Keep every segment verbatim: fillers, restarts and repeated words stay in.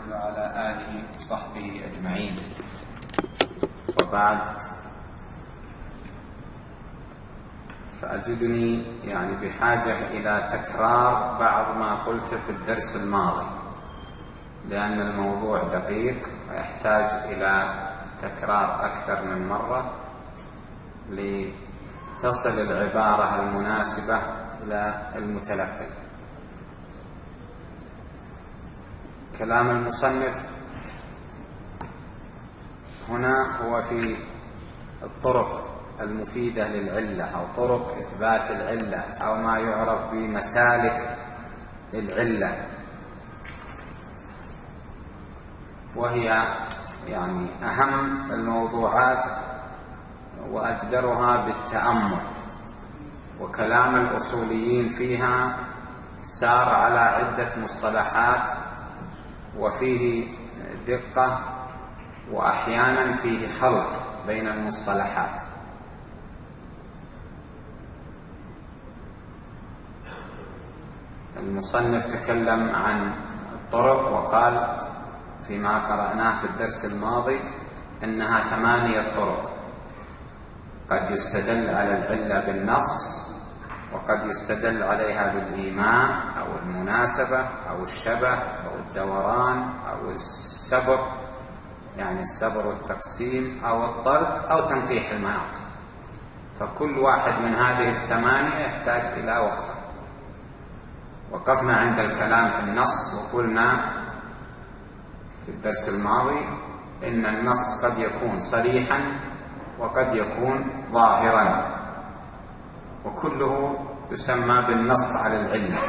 وعلى آله وصحبه أجمعين، وبعد، فأجدني يعني بحاجة إلى تكرار بعض ما قلت في الدرس الماضي، لأن الموضوع دقيق ويحتاج إلى تكرار أكثر من مرة لتصل العبارة المناسبة إلى المتلقي. كلام المصنف هنا هو في الطرق المفيدة للعلة أو طرق إثبات العلة أو ما يعرف بمسالك العلة، وهي يعني أهم الموضوعات وأجدرها بالتأمل، وكلام الأصوليين فيها سار على عدة مصطلحات وفيه دقة وأحيانا فيه خلط بين المصطلحات. المصنف تكلم عن الطرق وقال فيما قرأناه في الدرس الماضي أنها ثمانية طرق، قد يستدل على العلة بالنص، وقد يستدل عليها بالإيمان أو المناسبة أو الشبه أو الدوران أو السبر، يعني السبر والتقسيم، أو الطرد أو تنقيح المناط. فكل واحد من هذه الثمانية يحتاج إلى وقفة. وقفنا عند الكلام في النص وقلنا في الدرس الماضي إن النص قد يكون صريحا وقد يكون ظاهرا، وكله يسمى بالنص على العلة.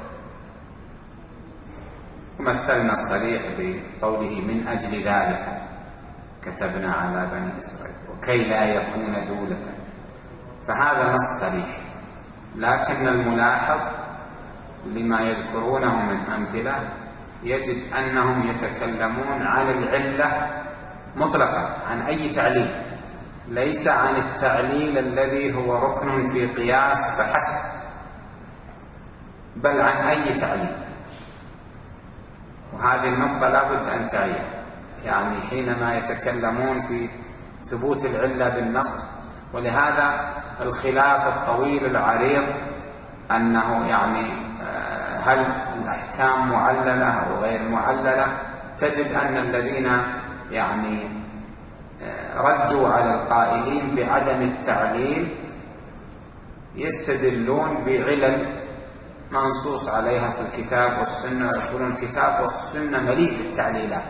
ومثلنا الصريح بقوله من أجل ذلك كتبنا على بني إسرائيل وكي لا يكون دولة، فهذا نص صريح. لكن الملاحظ لما يذكرونه من أمثلة يجد أنهم يتكلمون عن العلة مطلقا، عن أي تعليل، ليس عن التعليل الذي هو ركن في قياس فحسب، بل عن أي تعليل. وهذه النقطة لا بد أن تعي، يعني حينما يتكلمون في ثبوت العلة بالنص. ولهذا الخلاف الطويل العريض أنه يعني هل الأحكام معللة أو غير معللة. تجد أن الذين يعني ردوا على القائلين بعدم التعليل يستدلون بعلل منصوص عليها في الكتاب والسنة، يقولون الكتاب والسنة مليء بالتعليلات.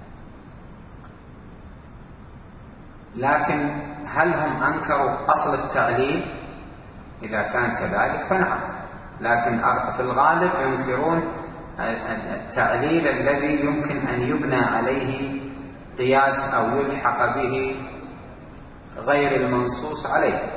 لكن هل هم أنكروا أصل التعليل؟ إذا كان كذلك فنعم، لكن في الغالب ينكرون التعليل الذي يمكن أن يبنى عليه قياس أو يلحق به غير المنصوص عليه.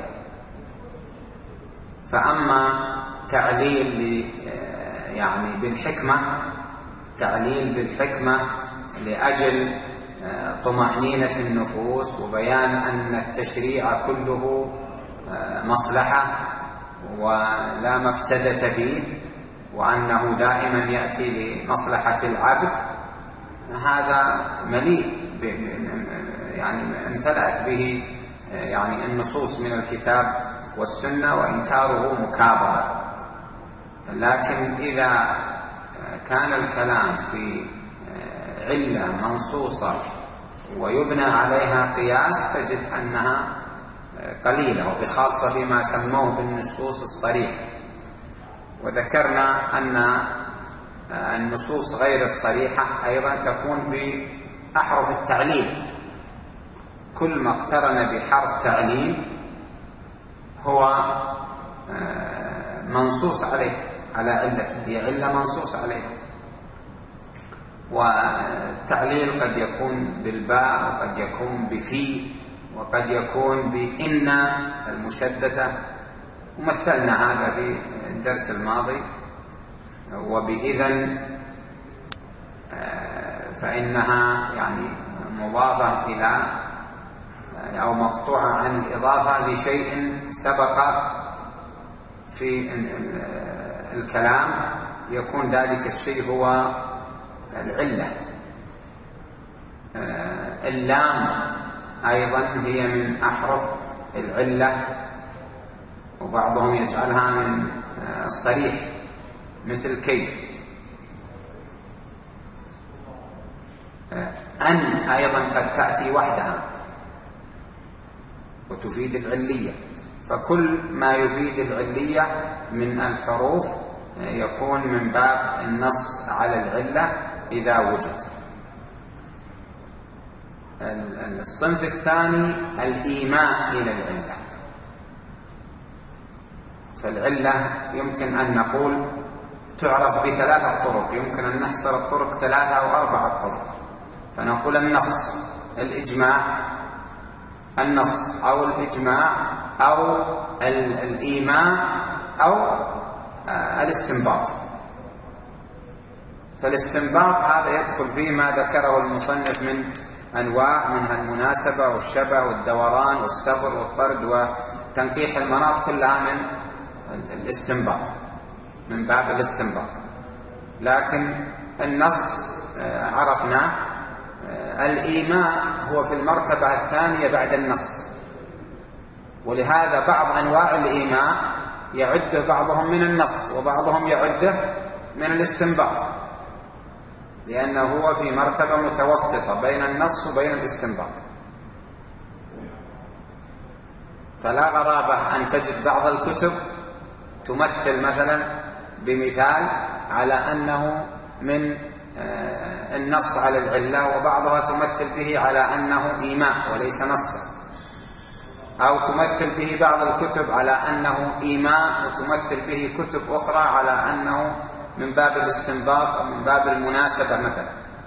فأما تعليل يعني بالحكمة، تعليل بالحكمة لأجل طمأنينة النفوس وبيان أن التشريع كله مصلحة ولا مفسدة فيه، وأنه دائما يأتي لمصلحة العبد، هذا مليء يعني امتلأت به يعني النصوص من الكتاب والسنة، وإنكاره مكابرة. لكن إذا كان الكلام في علة منصوصة ويبنى عليها قياس تجد أنها قليلة، وبخاصة فيما سموه بالنصوص الصريحة. وذكرنا أن النصوص غير الصريحة أيضا تكون بأحرف التعليل، كل ما اقترن بحرف تعليل هو منصوص عليه، على علة، هي علة منصوص عليه. والتعليل قد يكون بالباء وقد يكون بفي وقد يكون بإن المشددة، ومثلنا هذا في الدرس الماضي. وبإذن فإنها يعني مضافة إلى أو مقطوعة عن الإضافة لشيء سبق في الكلام، يكون ذلك الشيء هو العلة. اللام أيضا هي من أحرف العلة، وبعضهم يجعلها من الصريح مثل كي. أن أيضا قد تأتي وحدها وتفيد العلية، فكل ما يفيد العلية من الحروف يكون من باب النص على العلة إذا وجد. الصنف الثاني الإيماء إلى العلة. فالعلة يمكن أن نقول تعرف بثلاثة طرق، يمكن أن نحصر الطرق ثلاثة أو أربعة طرق. فنقول النص، الإجماع، النص أو الإجماع أو الإيماء أو الاستنباط. فالاستنباط هذا يدخل فيه ما ذكره المصنف من أنواع، منها المناسبة والشبه والدوران والسفر والطرد وتنقيح المناط، كلها من الاستنباط، من باب الاستنباط. لكن النص عرفنا. الإيماء هو في المرتبة الثانية بعد النص، ولهذا بعض أنواع الإيماء يعد بعضهم من النص وبعضهم يعده من الاستنباط، لأنه هو في مرتبة متوسطة بين النص وبين الاستنباط. فلا غرابة أن تجد بعض الكتب تمثل مثلا بمثال على أنه من النص على العلة، وبعضها تمثل به على أنه إيماء وليس نصا، أو تمثل به بعض الكتب على أنه إيماء وتمثل به كتب أخرى على أنه من باب الاستنباط أو من باب المناسبة مثلا.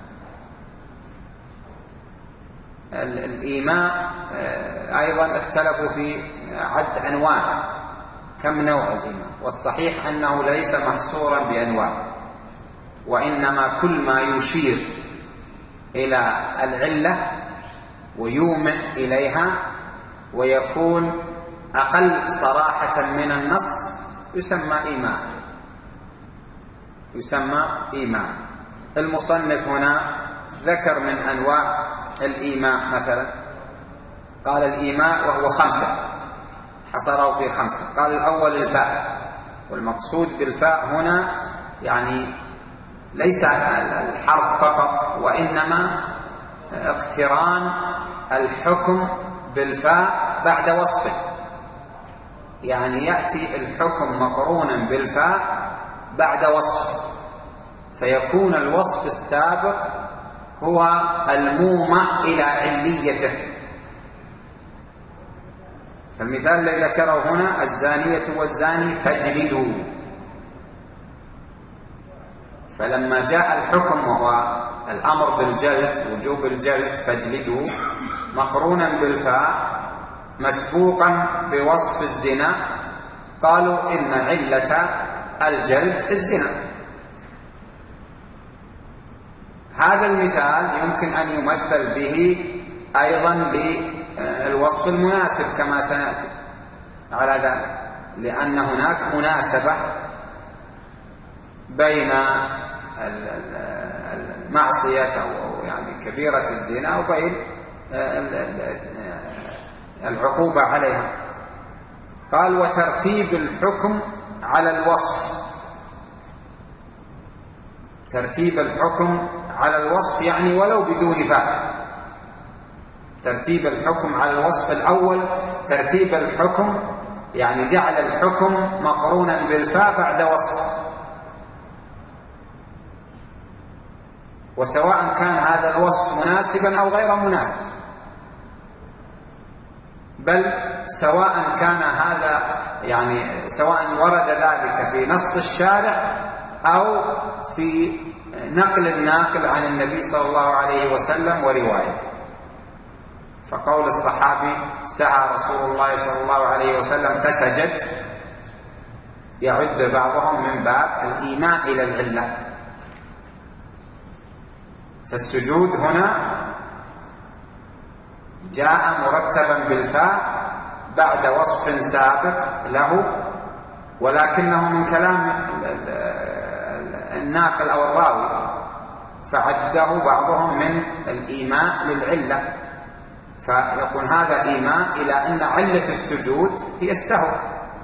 الإيماء أيضا اختلفوا في عد أنواع، كم نوع الإيماء، والصحيح أنه ليس محصورا بأنواع، وإنما كل ما يشير إلى العلة ويومئ إليها ويكون أقل صراحة من النص يسمى إيماء، يسمى إيماء. المصنف هنا ذكر من أنواع الإيماء مثلا، قال الإيماء وهو خمسة، حصره في خمسة. قال الأول الفاء، والمقصود بالفاء هنا يعني ليس الحرف فقط، وإنما اقتران الحكم بالفاء بعد وصفه، يعني يأتي الحكم مقرونا بالفاء بعد وصف، فيكون الوصف السابق هو المومأ إلى عليته. فالمثال الذي ذكره هنا الزانية والزاني فاجلدوا، فلما جاء الحكم وهو الأمر بالجلد، وجوب الجلد فاجلدوا، مقرونا بالفاء مسبوقا بوصف الزنا، قالوا إن علة الجلد الزنا. هذا المثال يمكن أن يمثل به أيضا بالوصف المناسب كما سنأتي على ذلك، لأن هناك مناسبة بين المعصية أو يعني كبيرة الزنا وبين العقوبة عليها. قال وترتيب الحكم على الوصف، ترتيب الحكم على الوصف يعني ولو بدون فاء، ترتيب الحكم على الوصف الأول، ترتيب الحكم يعني جعل الحكم مقرونا بالفاء بعد وصف، وسواء كان هذا الوصف مناسبا أو غير مناسب، بل سواء كان هذا يعني سواء ورد ذلك في نص الشارع أو في نقل الناقل عن النبي صلى الله عليه وسلم وروايته. فقول الصحابي سعى رسول الله صلى الله عليه وسلم فسجد يعد بعضهم من باب الإيماء إلى العلة. فالسجود هنا جاء مرتبا بالفاء بعد وصف سابق له، ولكنه من كلام الناقل أو الراوي، فعده بعضهم من الإيماء للعلة، فيكون هذا إيماء إلى أن علة السجود هي السهو.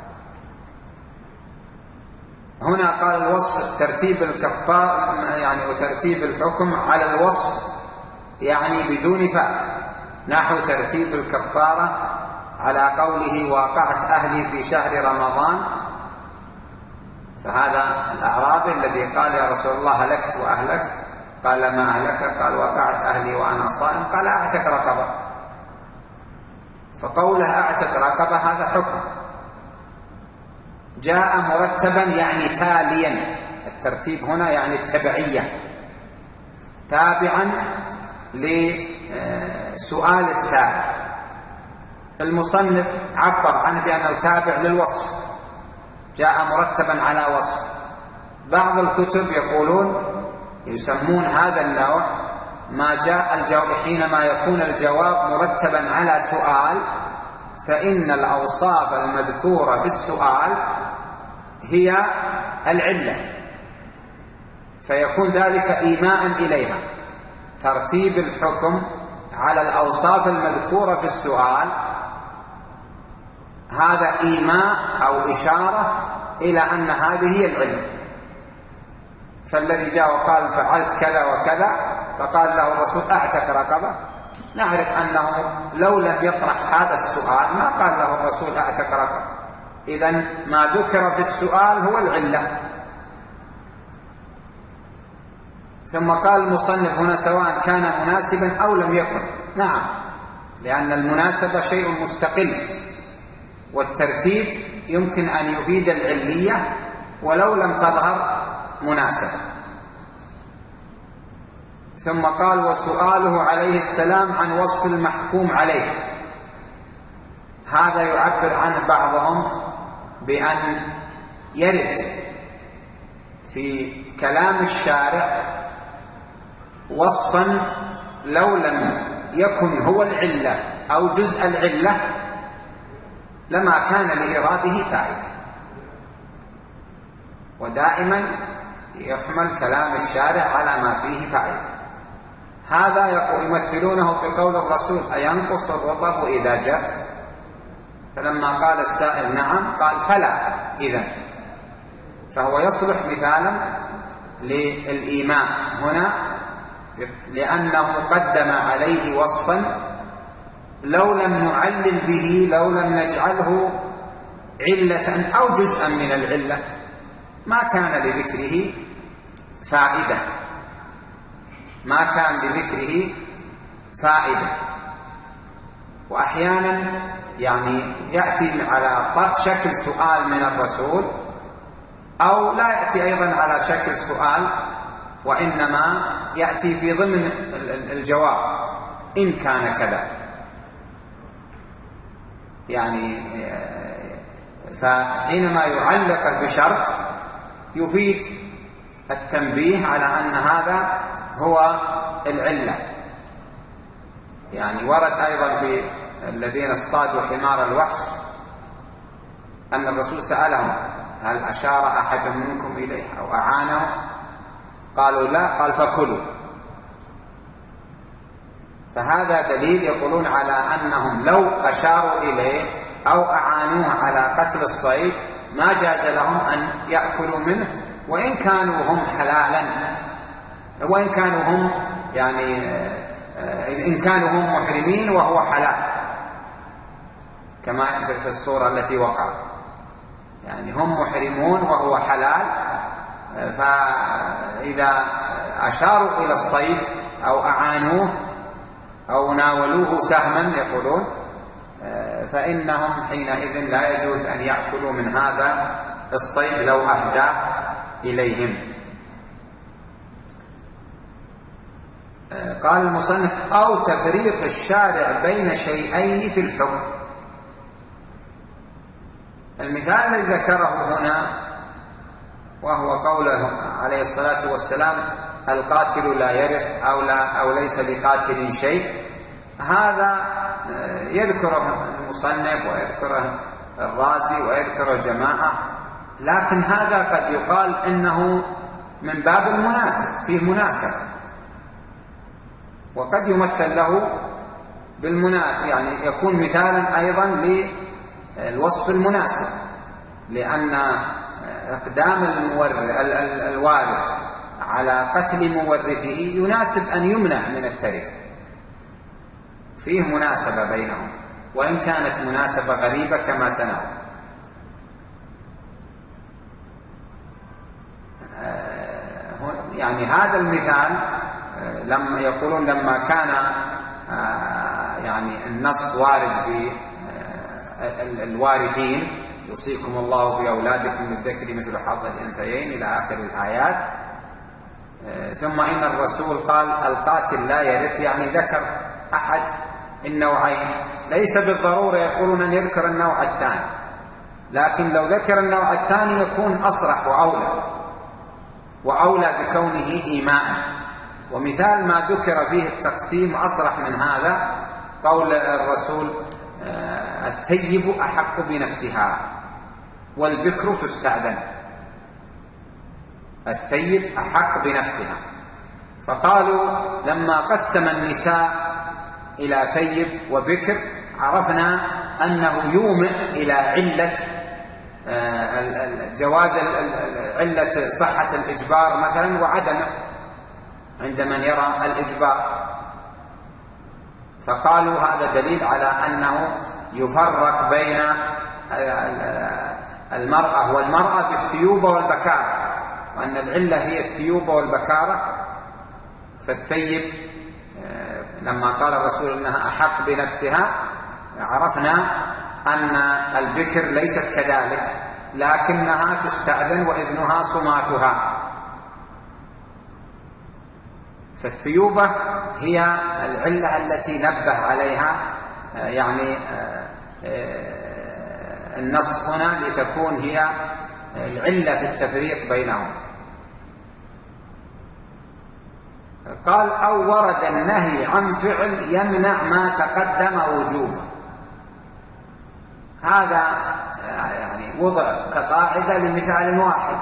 هنا قال الوصف ترتيب الكفار يعني وترتيب الحكم على الوصف يعني بدون فاء، نحو ترتيب الكفارة على قوله واقعت أهلي في شهر رمضان، فهذا الأعرابي الذي قال يا رسول الله هلكت وأهلكت، قال ما أهلك؟ قال وقعت أهلي وأنا صائم، قال أعتق رقبة. فقوله أعتق رقبة هذا حكم جاء مرتبا يعني تاليا، الترتيب هنا يعني التبعية، تابعا لسؤال السائل. المصنف عبر عنه بأنه تابع للوصف، جاء مرتبا على وصف. بعض الكتب يقولون يسمون هذا النوع ما جاء الجواب حينما يكون الجواب مرتبا على سؤال، فإن الأوصاف المذكورة في السؤال هي العلة، فيكون ذلك إيماء إليها. ترتيب الحكم على الأوصاف المذكورة في السؤال هذا إيماء أو إشارة إلى أن هذه هي العلة. فالذي جاء وقال فعلت كذا وكذا فقال له الرسول أعتق رقبة، نعرف أنه لو لم يطرح هذا السؤال ما قال له الرسول أعتق رقبة، إذن ما ذكر في السؤال هو العلة. ثم قال المصنف هنا سواء كان مناسبا أو لم يكن، نعم، لأن المناسبة شيء مستقل، والترتيب يمكن أن يفيد العلية ولو لم تظهر مناسبة. ثم قال وسؤاله عليه السلام عن وصف المحكوم عليه، هذا يعبر عنه بعضهم بأن يرد في كلام الشارع وصفا لو لم يكن هو العلة أو جزء العلة لما كان لإراده فائدة، ودائما يحمل كلام الشارع على ما فيه فائدة. هذا يمثلونه بقول الرسول أينقص الرطب إذا جف؟ فلما قال السائل نعم قال فلا إذن، فهو يصلح مثالا للإيماء هنا، لأنه قدم عليه وصفا لو لم نعلل به، لو لم نجعله علة أو جزءا من العلة ما كان لذكره فائدة، ما كان لذكره فائدة. وأحيانا يعني يأتي على شكل سؤال من الرسول، أو لا يأتي أيضا على شكل سؤال، وإنما يأتي في ضمن الجواب إن كان كذا، يعني فحينما يعلق بشرط يفيد التنبيه على أن هذا هو العلة. يعني ورد أيضا في الذين اصطادوا حمار الوحش أن الرسول سألهم هل أشار أحد منكم إليه أو أعانه؟ قالوا لا، قال فكلوا. فهذا دليل يقولون على أنهم لو أشاروا إليه أو أعانوه على قتل الصيد ما جاز لهم أن يأكلوا منه، وإن كانوا هم حلالا، وإن كانوا هم يعني إن كانوا هم محرمين وهو حلال، كما في الصورة التي وقع، يعني هم محرمون وهو حلال، فإذا أشاروا إلى الصيد أو أعانوه أو ناولوه سهما يقولون فإنهم حينئذ لا يجوز أن يأكلوا من هذا الصيد لو أهدى إليهم. قال المصنف أو تفريق الشارع بين شيئين في الحكم. المثال الذي ذكره هنا وهو قوله عليه الصلاة والسلام القاتل لا يرث أو, لا أو ليس لقاتل شيء، هذا يذكره المصنف ويذكره الرازي ويذكره الجماعة، لكن هذا قد يقال إنه من باب المناسب، فيه مناسبة، وقد يمثل له بالمناسب، يعني يكون مثالا أيضا للوصف المناسب، لأن إقدام الوارث على قتل مورثه يناسب أن يمنع من التركة، فيه مناسبة بينهم وإن كانت مناسبة غريبة كما سنرى. يعني هذا المثال لما يقولون لما كان يعني النص وارد في الوارثين يوصيكم الله في أولادكم للذكر مثل حظ الأنثيين إلى آخر الآيات، ثم إن الرسول قال القاتل لا يرث، يعني ذكر أحد النوعين، ليس بالضرورة يقولون أن يذكر النوع الثاني، لكن لو ذكر النوع الثاني يكون أصرح وأولى وأولى بكونه إيماء. ومثال ما ذكر فيه التقسيم أصرح من هذا قول الرسول الثيب أحق بنفسها والبكر تستأذن، الثيب أحق بنفسها. فقالوا لما قسم النساء إلى ثيب وبكر عرفنا أنه يومئ إلى علة جواز علة صحة الإجبار مثلا وعدمه عند من يرى الإجبار، فقالوا هذا دليل على أنه يفرق بين المرأة والمرأة بالثيوبة والبكارة، وأن العلة هي الثيوبة والبكارة. فالثيب لما قال الرسول أنها أحق بنفسها عرفنا أن البكر ليست كذلك، لكنها تستأذن وإذنها صماتها. فالثيوبة هي العلة التي نبه عليها يعني النص هنا لتكون هي العلة في التفريق بينهم. قال أو ورد النهي عن فعل يمنع ما تقدم وجوبا، هذا يعني وضع كقاعدة لمثال واحد،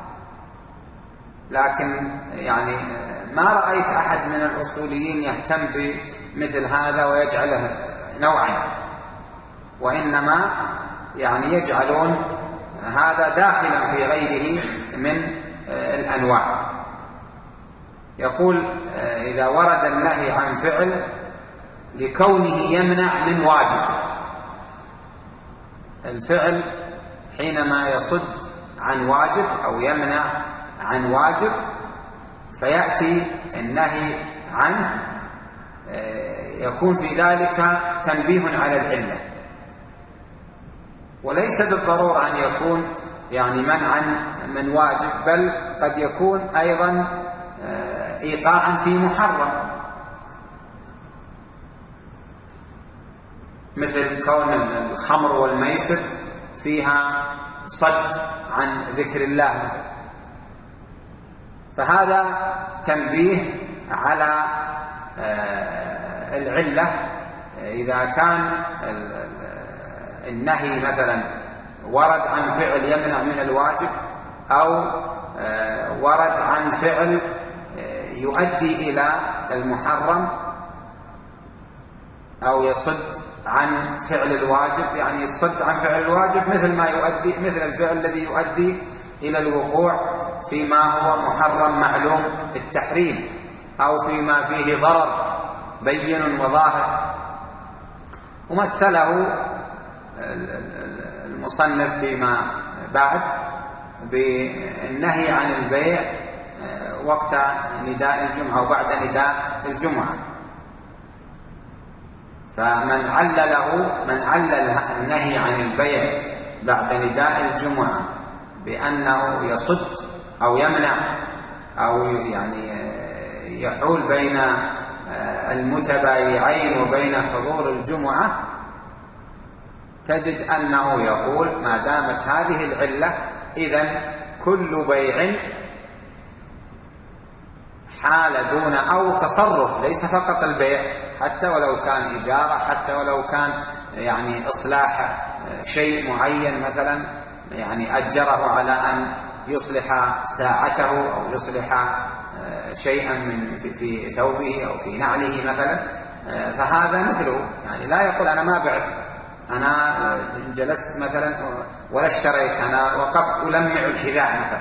لكن يعني ما رأيت أحد من الأصوليين يهتم بمثل هذا ويجعله نوعا، وإنما يعني يجعلون هذا داخلا في غيره من الأنواع. يقول إذا ورد النهي عن فعل لكونه يمنع من واجب، الفعل حينما يصد عن واجب أو يمنع عن واجب فيأتي النهي عنه يكون في ذلك تنبيه على العلة، وليس بالضرورة أن يكون يعني منعا من واجب، بل قد يكون أيضا إيقاعا في محرم، مثل كون الخمر والميسر فيها صد عن ذكر الله مثلا، فهذا تنبيه على العلة. إذا كان النهي مثلا ورد عن فعل يمنع من الواجب، أو ورد عن فعل يؤدي إلى المحرم، أو يصد عن فعل الواجب، يعني يصد عن فعل الواجب مثل ما يؤدي مثل الفعل الذي يؤدي إلى الوقوع فيما هو محرم معلوم التحريم، أو فيما فيه ضرر بين وظاهر. ومثله المصنف فيما بعد بالنهي عن البيع وقت نداء الجمعة وبعد نداء الجمعة، فمن علله من علل النهي عن البيع بعد نداء الجمعة بأنه يصد أو يمنع أو يعني يحول بين المتبايعين وبين حضور الجمعة، تجد أنه يقول ما دامت هذه العلة إذن كل بيع حال دون أو تصرف، ليس فقط البيع، حتى ولو كان إجارة، حتى ولو كان يعني إصلاح شيء معين، مثلا يعني أجره على أن يصلح ساعته أو يصلح شيئا من في ثوبه أو في نعله مثلا، فهذا مثله، يعني لا يقول أنا ما بعت، أنا جلست مثلا ولا اشتريت، أنا وقفت ألمع الحذاء مثلا،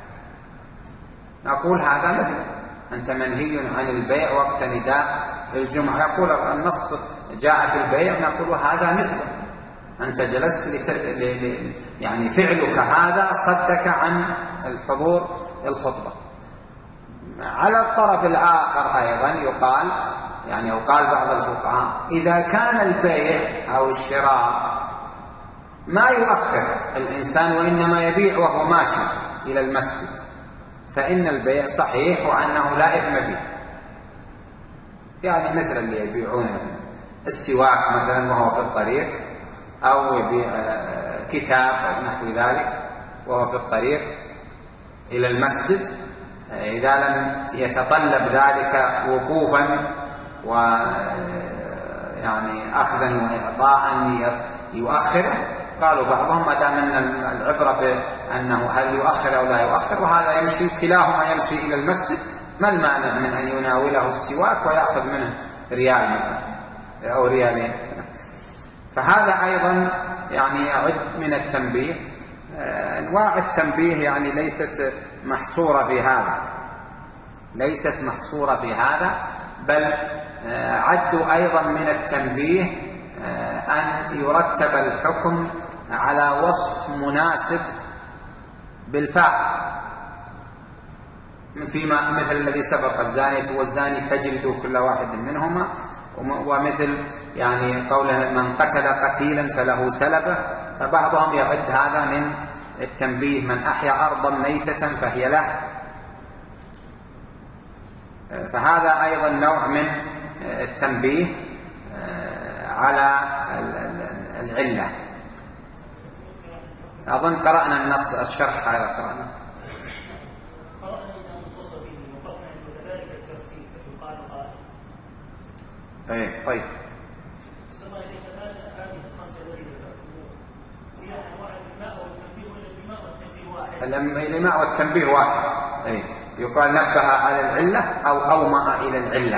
نقول هذا مثله، أنت منهي عن البيع وقت نداء الجمعة. يقول النص جاء في البيع، نقول هذا مثله، أنت جلست لتر... ل... يعني فعلك هذا صدك عن الحضور الخطبة. على الطرف الآخر أيضا يقال، يعني أو قال بعض الفقهاء إذا كان البيع أو الشراء ما يؤخر الإنسان وإنما يبيع وهو ماشي إلى المسجد، فإن البيع صحيح وأنه لا إثم فيه. يعني مثل اللي يبيعون السواك مثلا وهو في الطريق، أو يبيع كتاب أو نحو ذلك وهو في الطريق إلى المسجد، إذا لم يتطلب ذلك وقوفا ويعني أخذا وإعطاء يؤخره، قالوا بعضهم ما دام أن العبرة بأنه هل يؤخر أو لا يؤخر، وهذا يمشي كلاهما يمشي إلى المسجد، ما المانع من أن يناوله السواك ويأخذ منه ريال مثلا أو ريالين؟ فهذا أيضا يعني يعد من التنبيه. أنواع التنبيه يعني ليست محصورة في هذا، ليست محصورة في هذا، بل عدوا أيضا من التنبيه أن يرتب الحكم على وصف مناسب بالفاعل، فيما مثل الذي سبق الزانية والزاني فاجلدوا كل واحد منهما، ومثل يعني قوله من قتل قتيلا فله سلبه، فبعضهم يعد هذا من التنبيه، من أحيا أرضا ميتة فهي له، فهذا أيضا نوع من التنبيه على العلة. أظن قرأنا النص الشرح هذا قرأنا. قرأنا إذا منتصف فيه وقرأنا وكذلك الترتيب فيقال قائل. أي طيب. سمع كمان هذه الخمسة التي ذكرتموها هي أنواع الإيماء والتنبيه، ولا الإيماء والتنبيه واحد؟ الإيماء والتنبيه واحد. أي يقال نبه على العلة أو أومأ إلى العلة،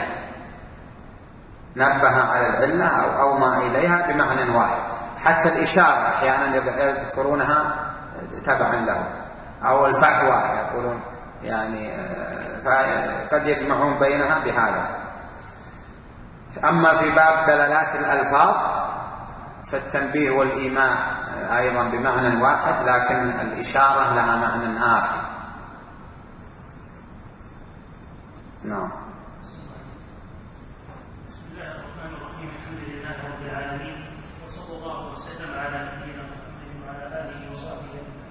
نبه على العلة أو أومأ إليها بمعنى واحد. حتى الإشارة أحيانا يذكرونها تبعا له، أو الفحوى يقولون يعني قد يجمعون بينها بهذا. أما في باب دلالات الألفاظ فالتنبيه والإيماء أيضا بمعنى واحد، لكن الإشارة لها معنى آخر. نعم. بسم الله الرحمن الرحيم، الحمد لله رب العالمين، وصلى الله وسلم على نبينا محمد وعلى آله وصحبه أجمعين.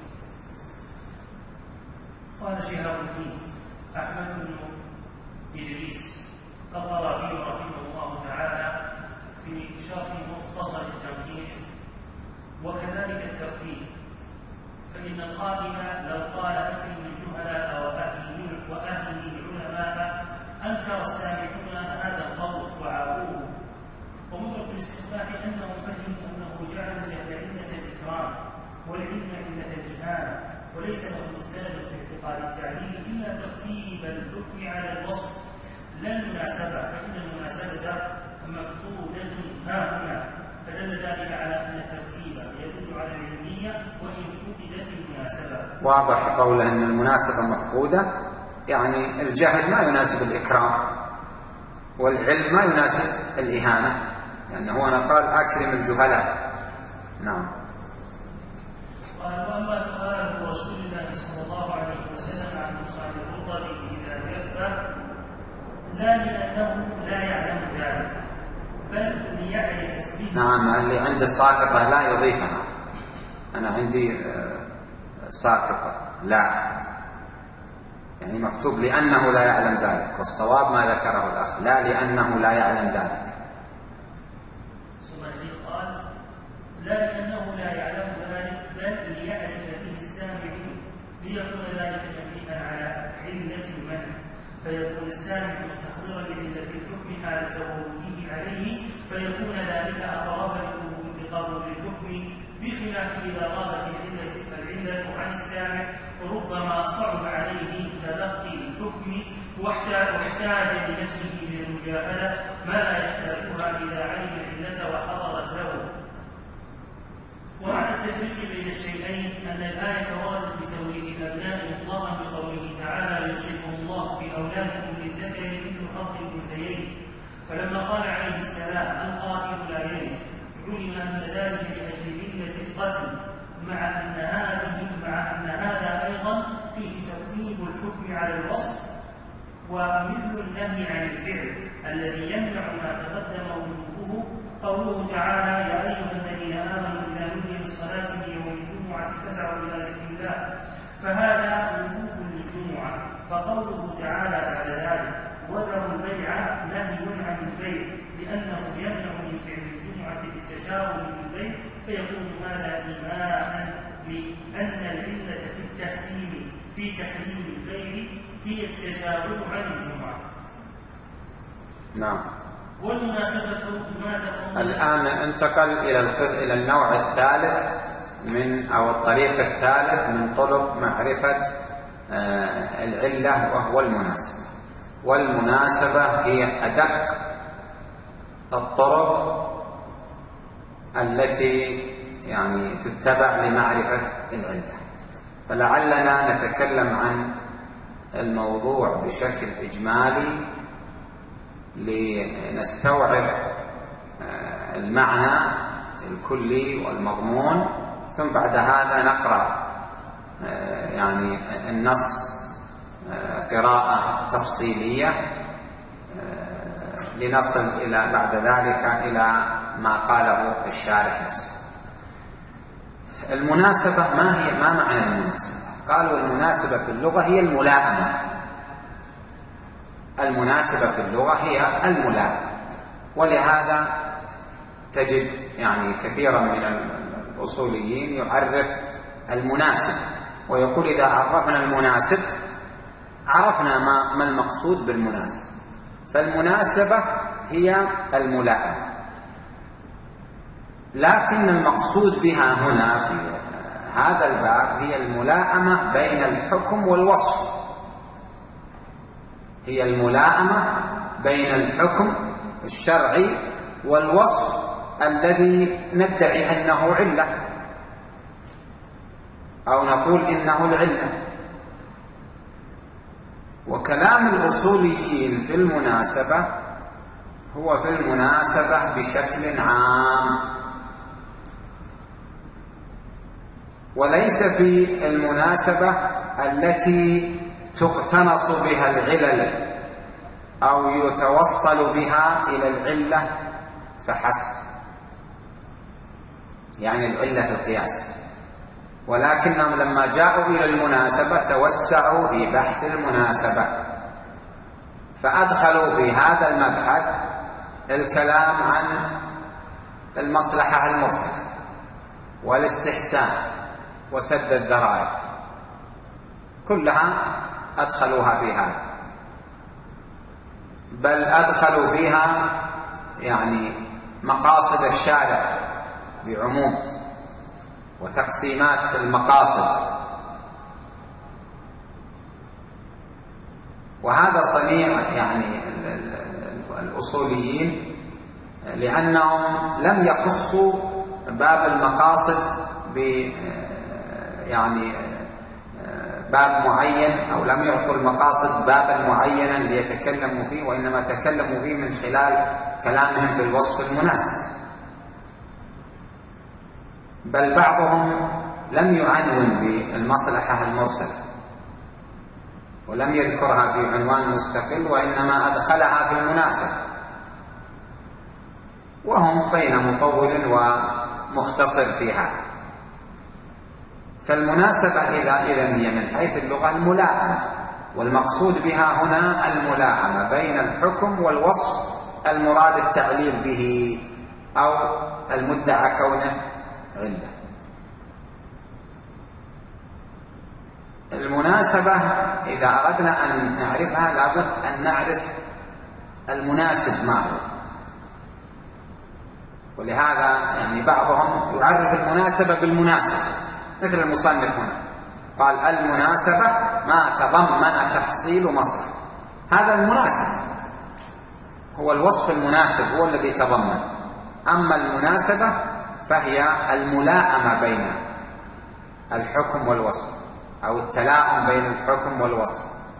قال شهاب الدين أحمد بن إدريس القرافي رحمه الله تعالى في شرح مختصر التوضيح وكذلك الترتيب، فإن القائل لو قال أكرم الجهلاء وأهل وأهل العلماء أنكر السامعون هذا القول وعابوه. ومطلق الاستقباح أنهم فهموا أنه جعل الجهل علة الإكرام والعلم علة الإهانة، وليس له مستند في اعتقاد التعليل إلا ترتيب الحكم على الوصف لا المناسبة، فإن المناسبة مفقودة ها هنا، فدل ذلك على أن الترتيب يدل على العلمية وإن فقدت المناسبة. واضح قوله أن المناسبة مفقودة، يعني الجهل ما يناسب الإكرام والعلم ما يناسب الإهانة، لأنه هو أنا قال أكرم الجهلاء. نعم. قال وأما سؤال رسول الله صلى الله عليه وسلم عن نقصان الرطب إذا جف لا لأنه لا يعلم ذلك بل ليعرف اسمه. نعم، اللي عنده ساقطة لا يضيفها، أنا عندي ساقطة لا، يعني مكتوب لأنه لا يعلم ذلك، والصواب ما ذكره الأخ لا لأنه لا يعلم ذلك. قال لا لأنه لا يعلم ذلك بل ليعرف به السامعون، ليكون ذلك تنبيها على علة المنع، فيكون السامع مستحضرا لعلة الحكم حالة وروده عليه، فيكون ذلك أقرب لقبول الحكم، بخلاف إذا غابت العلة العلة عن السامع وربما صعب عليه تلقي الحكم واحتاج لنفسه للمجاهدة ما لا يحتاجها إذا علم العلة وحضرت له. ومعنى التفريق بين الشيئين أن الآية وردت بتوريث الأبناء مطلقا بقوله تعالى يوصيكم الله في أولادكم للذكر مثل حظ الأنثيين، فلما قال عليه السلام القاتل لا يرث علم أن ذلك لأجل علة القتل، مع أن هذه مع أن هذا أيضا فيه ترتيب الحكم على الوصف، ومثل النهي عن الفعل الذي يمنع ما تقدم وجوبه قوله تعالى يا أيها الذين آمنوا إذا نودي للصلاة من يوم الجمعة فاسعوا إلى ذكر الله، فهذا وجوب للجمعة. فقوله تعالى بعد ذلك وذروا البيع نهي عن البيع لأنه يمنع من فعل الجمعة بالتشاؤم بالبيع، فيكون هذا إيماء لأن العلة في التحريم في تحريم البيع هي التشاؤم عن الجمعة. نعم. والمناسبة ما تقوم الآن انتقل إلى القسم إلى النوع الثالث من أو الطريق الثالث من طرق معرفة العلة، وهو المناسبة. والمناسبة هي أدق الطرق التي يعني تتبع لمعرفة العلة. فلعلنا نتكلم عن الموضوع بشكل إجمالي لنستوعب المعنى الكلي والمضمون، ثم بعد هذا نقرأ يعني النص قراءة تفصيلية لنصل إلى بعد ذلك إلى ما قاله الشارح نفسه. المناسبة ما هي ما معنى المناسبة؟ قالوا المناسبة في اللغة هي الملائمة. المناسبة في اللغة هي الملائمة، ولهذا تجد يعني كثيرا من الأصوليين يعرف المناسب ويقول إذا عرفنا المناسب عرفنا ما, ما المقصود بالمناسب. فالمناسبة هي الملائمة، لكن المقصود بها هنا في هذا الباب هي الملائمة بين الحكم والوصف. هي الملائمة بين الحكم الشرعي والوصف الذي ندعي أنه علة أو نقول إنه العلة. وكلام الأصوليين في المناسبة هو في المناسبة بشكل عام، وليس في المناسبة التي تقتنص بها العلل أو يتوصل بها إلى العلة فحسب، يعني العلة في القياس. ولكنهم لما جاءوا إلى المناسبة توسعوا في بحث المناسبة، فأدخلوا في هذا المبحث الكلام عن المصلحة المرسلة والاستحسان وسد الذرائع، كلها أدخلوها في هذا، بل أدخلوا فيها يعني مقاصد الشارع بعموم وتقسيمات المقاصد. وهذا صنيع يعني الأصوليين، لأنهم لم يخصوا باب المقاصد ب يعني باب معين، أو لم يعطوا المقاصد بابا معينا ليتكلموا فيه، وإنما تكلموا فيه من خلال كلامهم في الوصف المناسب. بل بعضهم لم يعنون بالمصلحة المرسلة ولم يذكرها في عنوان مستقل، وإنما أدخلها في المناسبة، وهم بين مطول ومختصر فيها. فالمناسبة إذا إذن هي من حيث اللغة الملائمة، والمقصود بها هنا الملائمة بين الحكم والوصف المراد التعليل به أو المدعى كونه علة. المناسبة إذا أردنا أن نعرفها لابد أن نعرف المناسب ما هو، ولهذا يعني بعضهم يعرف المناسبة بالمناسبة، مثل المصنف هنا قال المناسبة ما تضمن تحصيل مصلحة، هذا المناسب، هو الوصف المناسب هو الذي تضمن. أما المناسبة فهي الملائمة بين الحكم والوصف، أو التلاؤم بين الحكم والوصف.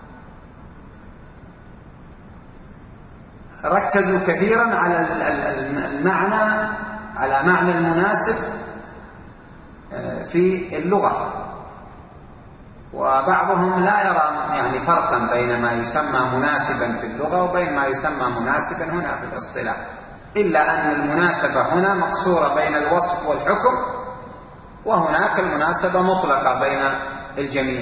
ركزوا كثيرا على المعنى، على معنى المناسب في اللغة، وبعضهم لا يرى يعني فرقا بين ما يسمى مناسبا في اللغة وبين ما يسمى مناسبا هنا في الاصطلاح، إلا أن المناسبة هنا مقصورة بين الوصف والحكم، وهناك المناسبة مطلقة بين الجميع.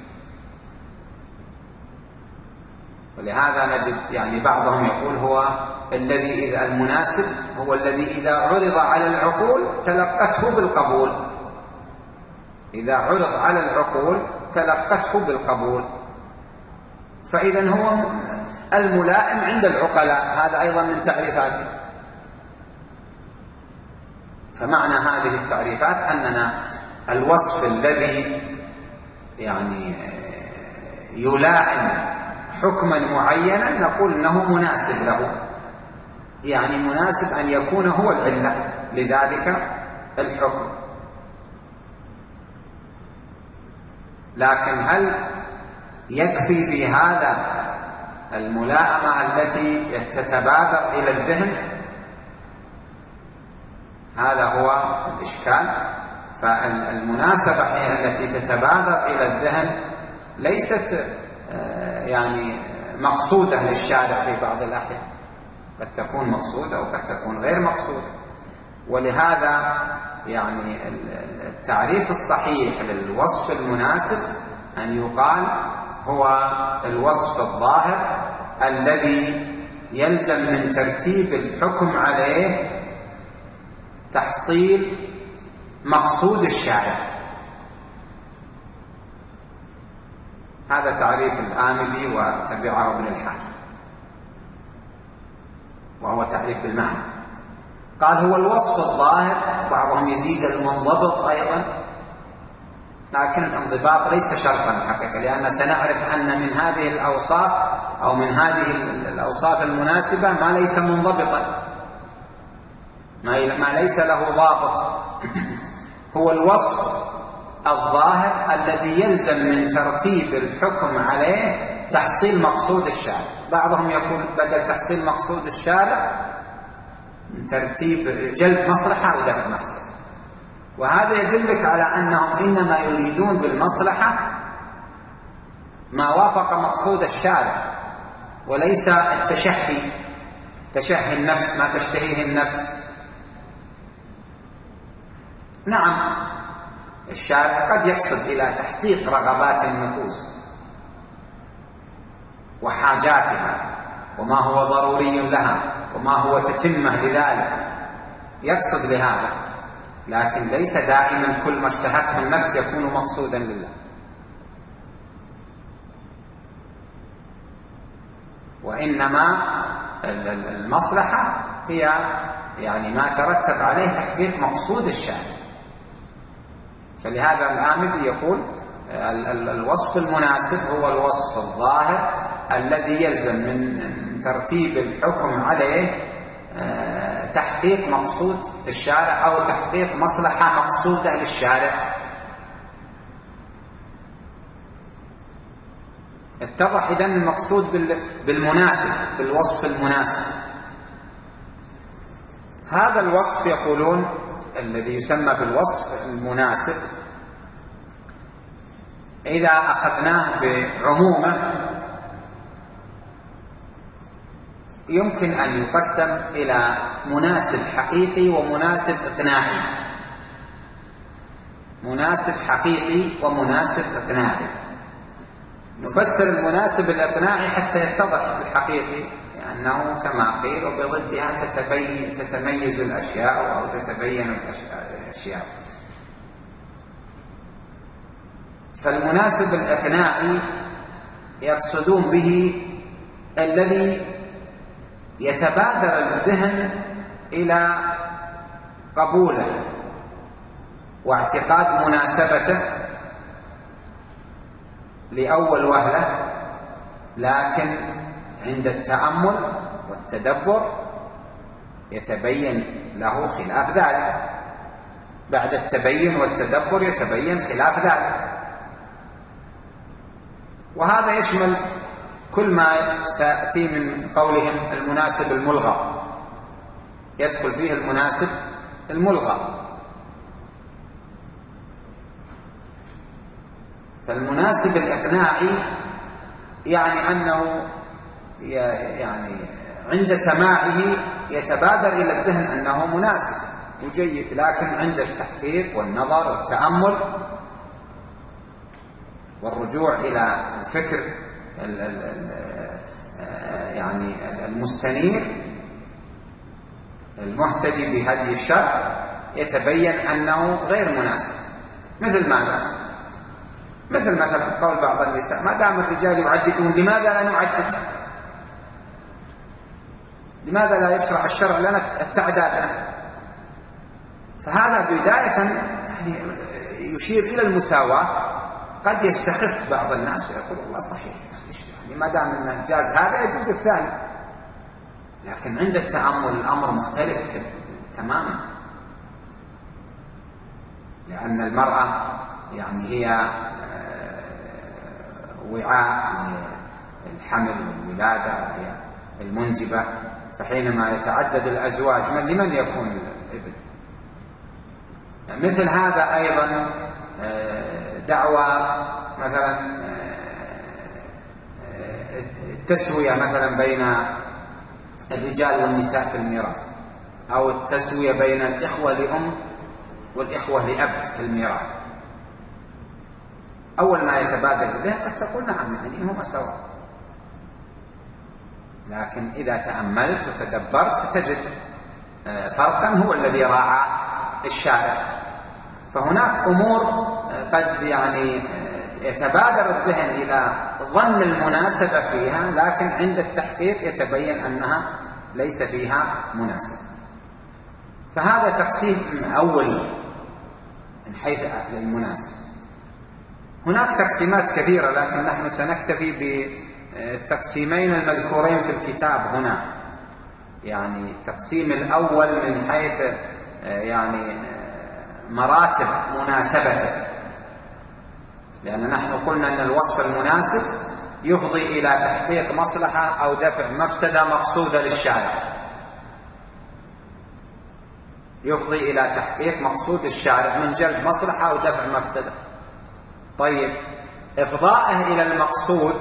ولهذا نجد يعني بعضهم يقول هو الذي إذا المناسب هو الذي إذا عرض على العقول تلقته بالقبول، إذا عرض على العقول تلقته بالقبول، فإذا هو الملائم عند العقلاء، هذا أيضا من تعريفاته. فمعنى هذه التعريفات أننا الوصف الذي يعني يلائم حكما معينا نقول انه مناسب له، يعني مناسب ان يكون هو العلة لذلك الحكم. لكن هل يكفي في هذا الملائمة التي تتبادر الى الذهن؟ هذا هو الإشكال. فالمناسبة التي تتبادر إلى الذهن ليست يعني مقصودة للشارع في بعض الأحيان، قد تكون مقصودة وقد تكون غير مقصودة. ولهذا يعني التعريف الصحيح للوصف المناسب أن يقال هو الوصف الظاهر الذي يلزم من ترتيب الحكم عليه تحصيل مقصود الشارع. هذا تعريف الآمدي وتبعه ابن الحاجب، وهو تعريف بالمعنى. قال هو الوصف الظاهر، بعضهم يزيد المنضبط أيضا، لكن الانضباط ليس شرطا الحقيقة، لأن سنعرف أن من هذه الأوصاف أو من هذه الأوصاف المناسبة ما ليس منضبطا، ما ليس له ضابط. هو الوصف الظاهر الذي يلزم من ترتيب الحكم عليه تحصيل مقصود الشارع. بعضهم يقول بدل تحصيل مقصود الشارع ترتيب جلب مصلحة أو دفع مفسدة، وهذا يدلك على أنهم إنما يريدون بالمصلحة ما وافق مقصود الشارع، وليس التشهي، تشهي النفس، ما تشتهيه النفس. نعم الشارع قد يقصد إلى تحقيق رغبات النفوس وحاجاتها وما هو ضروري لها وما هو تتمة لذلك، يقصد لهذا، لكن ليس دائما كل ما اشتهته النفس يكون مقصودا لله. وإنما المصلحة هي يعني ما ترتب عليه تحقيق مقصود الشارع. فلهذا الآمدي يقول الوصف المناسب هو الوصف الظاهر الذي يلزم من ترتيب الحكم عليه تحقيق مقصود الشارع أو تحقيق مصلحة مقصودة للشارع. اتضح إذن المقصود بالمناسب، بالوصف المناسب. هذا الوصف يقولون الذي يسمى بالوصف المناسب إذا أخذناه بعمومه يمكن أن يقسم إلى مناسب حقيقي ومناسب إقناعي. مناسب حقيقي ومناسب إقناعي. نفسر المناسب الإقناعي حتى يتضح الحقيقي، لأنه كما قيل وبضدها تتبين تتميز الأشياء أو تتبين الأشياء. فالمناسب الإقناعي يقصدون به الذي يتبادر الذهن إلى قبوله واعتقاد مناسبته لأول وهلة، لكن عند التأمل والتدبر يتبين له خلاف ذلك، بعد التبين والتدبر يتبين خلاف ذلك. وهذا يشمل كل ما سيأتي من قولهم المناسب الملغى، يدخل فيه المناسب الملغى. فالمناسب الإقناعي يعني أنه يعني عند سماعه يتبادر إلى الذهن أنه مناسب وجيد، لكن عند التحقيق والنظر والتأمل والرجوع إلى الفكر ال ال ال يعني المستنير المهتدي بهدي الشرع يتبين أنه غير مناسب. مثل ماذا؟ مثل مثلا قول بعض النساء: ما دام الرجال يعددون لماذا لا نعدد؟ لماذا لا يشرع الشرع لنا التعداد؟ فهذا بداية يعني يشير إلى المساواة. قد يستخف بعض الناس ويقول: الله صحيح، يعني ما دام أنه جاز هذا يجوز الثاني. لكن عند التأمل الأمر مختلف تماما، لأن المرأة يعني هي وعاء للحمل والولادة وهي المنجبة، فحينما يتعدد الأزواج من لمن يكون الابن؟ مثل هذا أيضا دعوى مثلا التسوية مثلا بين الرجال والنساء في الميراث، أو التسوية بين الإخوة لأم والإخوة لأب في الميراث. أول ما يتبادر به قد تقول: نعم، يعني هما سواء. لكن إذا تأملت وتدبرت ستجد فرقا هو الذي راعى الشارع. فهناك أمور قد يعني يتبادر الذهن إلى ظن المناسبة فيها، لكن عند التحقيق يتبين أنها ليس فيها مناسبة. فهذا تقسيم أولي من حيث المناسب. هناك تقسيمات كثيرة، لكن نحن سنكتفي بالتقسيمين المذكورين في الكتاب هنا. يعني التقسيم الأول من حيث يعني مراتب مناسبته، لأن نحن قلنا أن الوصف المناسب يفضي إلى تحقيق مصلحة أو دفع مفسدة مقصودة للشارع، يفضي إلى تحقيق مقصود الشارع من جلب مصلحة أو دفع مفسدة. طيب، إفضائه إلى المقصود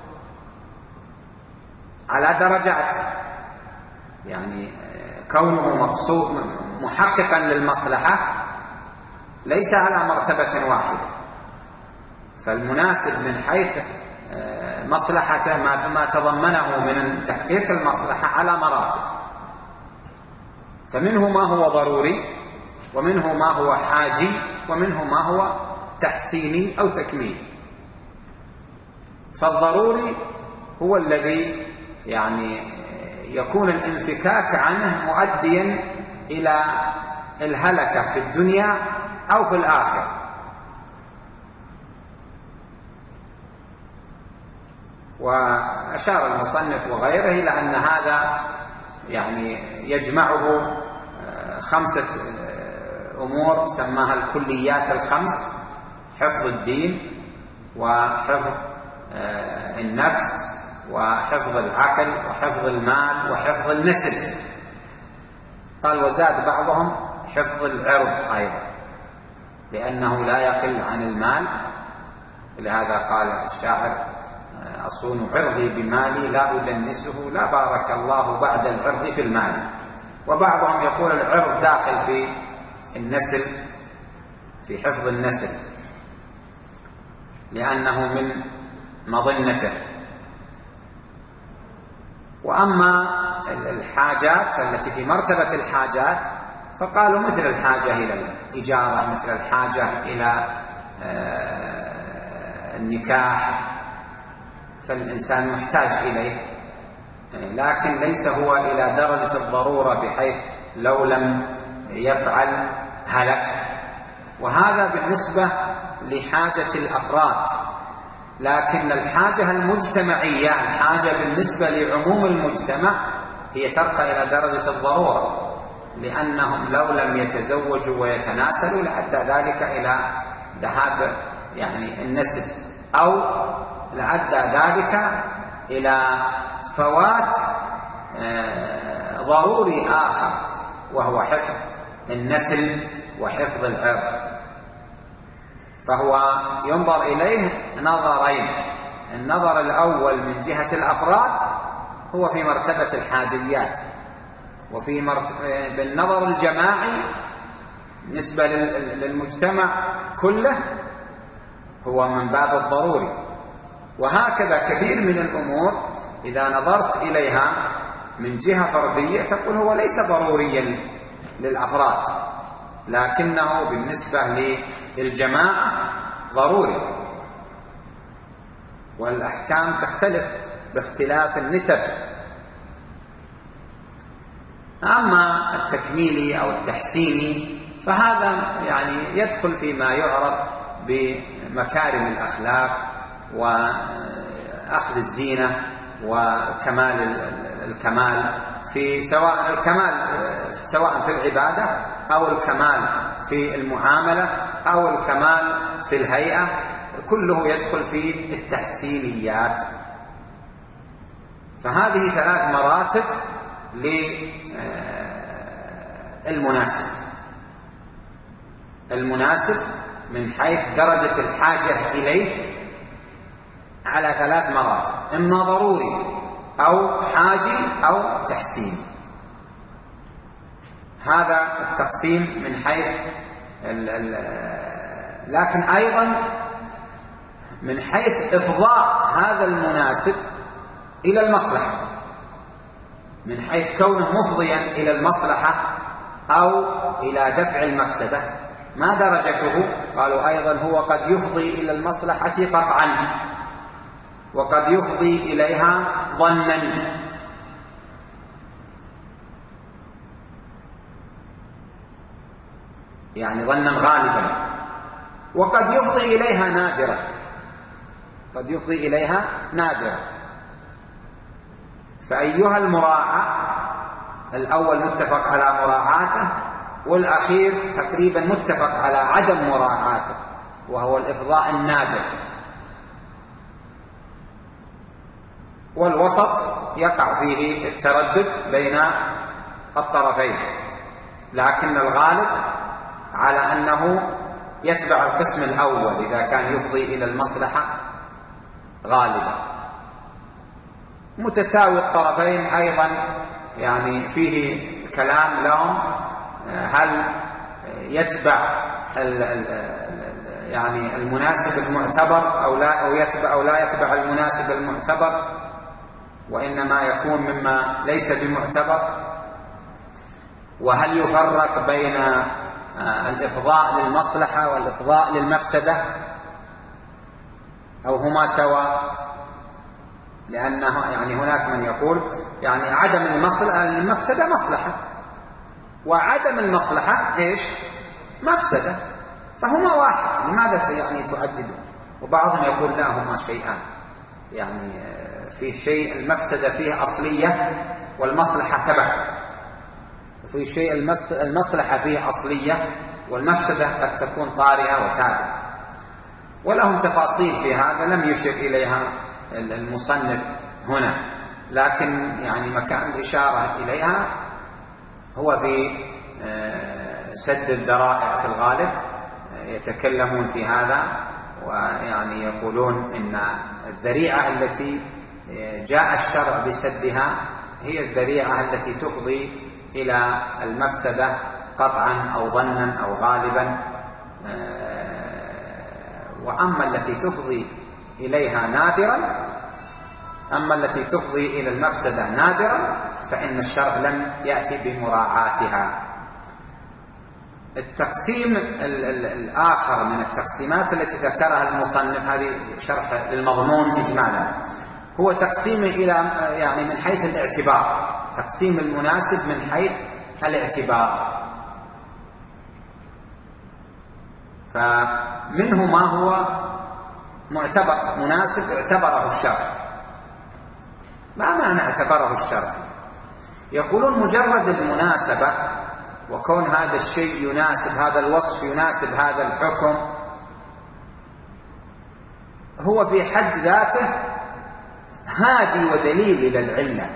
على درجات، يعني كونه مقصود محققا للمصلحة ليس على مرتبة واحدة. فالمناسب من حيث مصلحته ما تضمنه من تحقيق المصلحة على مراتب، فمنه ما هو ضروري، ومنه ما هو حاجي، ومنه ما هو تحسيني أو تكميلي. فالضروري هو الذي يعني يكون الانفكاك عنه مؤديا إلى الهلكة في الدنيا أو في الآخرة. وأشار المصنف وغيره إلى أن هذا يعني يجمعه خمسة أمور سماها الكليات الخمس: حفظ الدين، وحفظ النفس، وحفظ العقل، وحفظ المال، وحفظ النسل. قال: وزاد بعضهم حفظ العرض أيضا، لأنه لا يقل عن المال. لهذا قال الشاعر: أصون عرضي بمالي لا أدنسه، لا بارك الله بعد العرض في المال. وبعضهم يقول العرض داخل في النسل، في حفظ النسل، لأنه من مظنته. وأما الحاجات التي في مرتبة الحاجات فقالوا مثل الحاجة إلى الإجارة، مثل الحاجة إلى النكاح، فالإنسان محتاج إليه، لكن ليس هو إلى درجة الضرورة بحيث لو لم يفعل هلك. وهذا بالنسبة لحاجة الأفراد. لكن الحاجة المجتمعية، الحاجة بالنسبة لعموم المجتمع، هي ترقى إلى درجة الضرورة، لأنهم لو لم يتزوجوا ويتناسلوا لأدى ذلك إلى ذهاب يعني النسل، أو لأدى ذلك إلى فوات ضروري آخر وهو حفظ النسل وحفظ العرض. فهو ينظر إليه نظرين: النظر الأول من جهة الأفراد هو في مرتبة الحاجيات، وفي مرتبة بالنظر الجماعي بالنسبة للمجتمع كله هو من باب الضروري. وهكذا كثير من الأمور إذا نظرت إليها من جهة فردية تقول هو ليس ضروريا للأفراد، لكنه بالنسبة للجماعة ضروري. والأحكام تختلف باختلاف النسب. أما التكميلي أو التحسيني فهذا يعني يدخل فيما يعرف بمكارم الأخلاق وأخذ الزينة وكمال الكمال في سواء الكمال سواء في العبادة أو الكمال في المعاملة أو الكمال في الهيئة، كله يدخل في التحسينيات. فهذه ثلاث مراتب للمناسب. المناسب من حيث درجة الحاجة إليه على ثلاث مراتب: إما ضروري أو حاجي أو تحسيني. هذا التقسيم من حيث ال ال لكن أيضا من حيث إفضاء هذا المناسب إلى المصلحة، من حيث كونه مفضيا إلى المصلحة أو إلى دفع المفسدة. ما درجته؟ قالوا أيضا هو قد يفضي إلى المصلحة قطعا، وقد يفضي إليها ظنا. يعني ظنا غالبا، وقد يفضي إليها نادرا، قد يفضي إليها نادرا. فأيها المراعاة؟ الأول متفق على مراعاته، والأخير تقريبا متفق على عدم مراعاته، وهو الإفضاء النادر. والوسط يقع فيه التردد بين الطرفين، لكن الغالب على أنه يتبع القسم الأول إذا كان يفضي إلى المصلحة غالبا. متساوي الطرفين أيضا يعني فيه كلام لهم، هل يتبع يعني المناسب المعتبر أو لا، أو يتبع أو لا يتبع المناسب المعتبر، وإنما يكون مما ليس بمعتبر. وهل يفرق بين الإفضاء للمصلحة والإفضاء للمفسدة، أو هما سواء؟ لأنه يعني هناك من يقول يعني عدم المصلحة المفسدة مصلحة، وعدم المصلحة إيش؟ مفسدة، فهما واحد، لماذا يعني تعددوا؟ وبعضهم يقول لا، هما شيئان، يعني في شيء المفسدة فيه أصلية والمصلحة تبع، وفي شيء المصلحة فيه أصلية والمفسدة قد تكون طارئة وتابعة. ولهم تفاصيل في هذا لم يشر إليها المصنف هنا، لكن يعني مكان الإشارة إليها هو في سد الذرائع. في الغالب يتكلمون في هذا ويعني يقولون إن الذريعة التي جاء الشرع بسدها هي الذريعة التي تفضي إلى المفسدة قطعا أو ظنا أو غالبا، وأما التي تفضي إليها نادرا أما التي تفضي إلى المفسدة نادرا فإن الشرع لم يأتي بمراعاتها. التقسيم الآخر من التقسيمات التي ذكرها المصنف، هذه شرح للمضمون إجمالا، هو تقسيم إلى يعني من حيث الاعتبار، تقسيم المناسب من حيث الاعتبار. فمنه ما هو معتبر مناسب اعتبره الشرع. ما معنى اعتبره الشرع؟ يقولون مجرد المناسبة وكون هذا الشيء يناسب هذا الوصف يناسب هذا الحكم هو في حد ذاته هادي ودليل إلى العلة،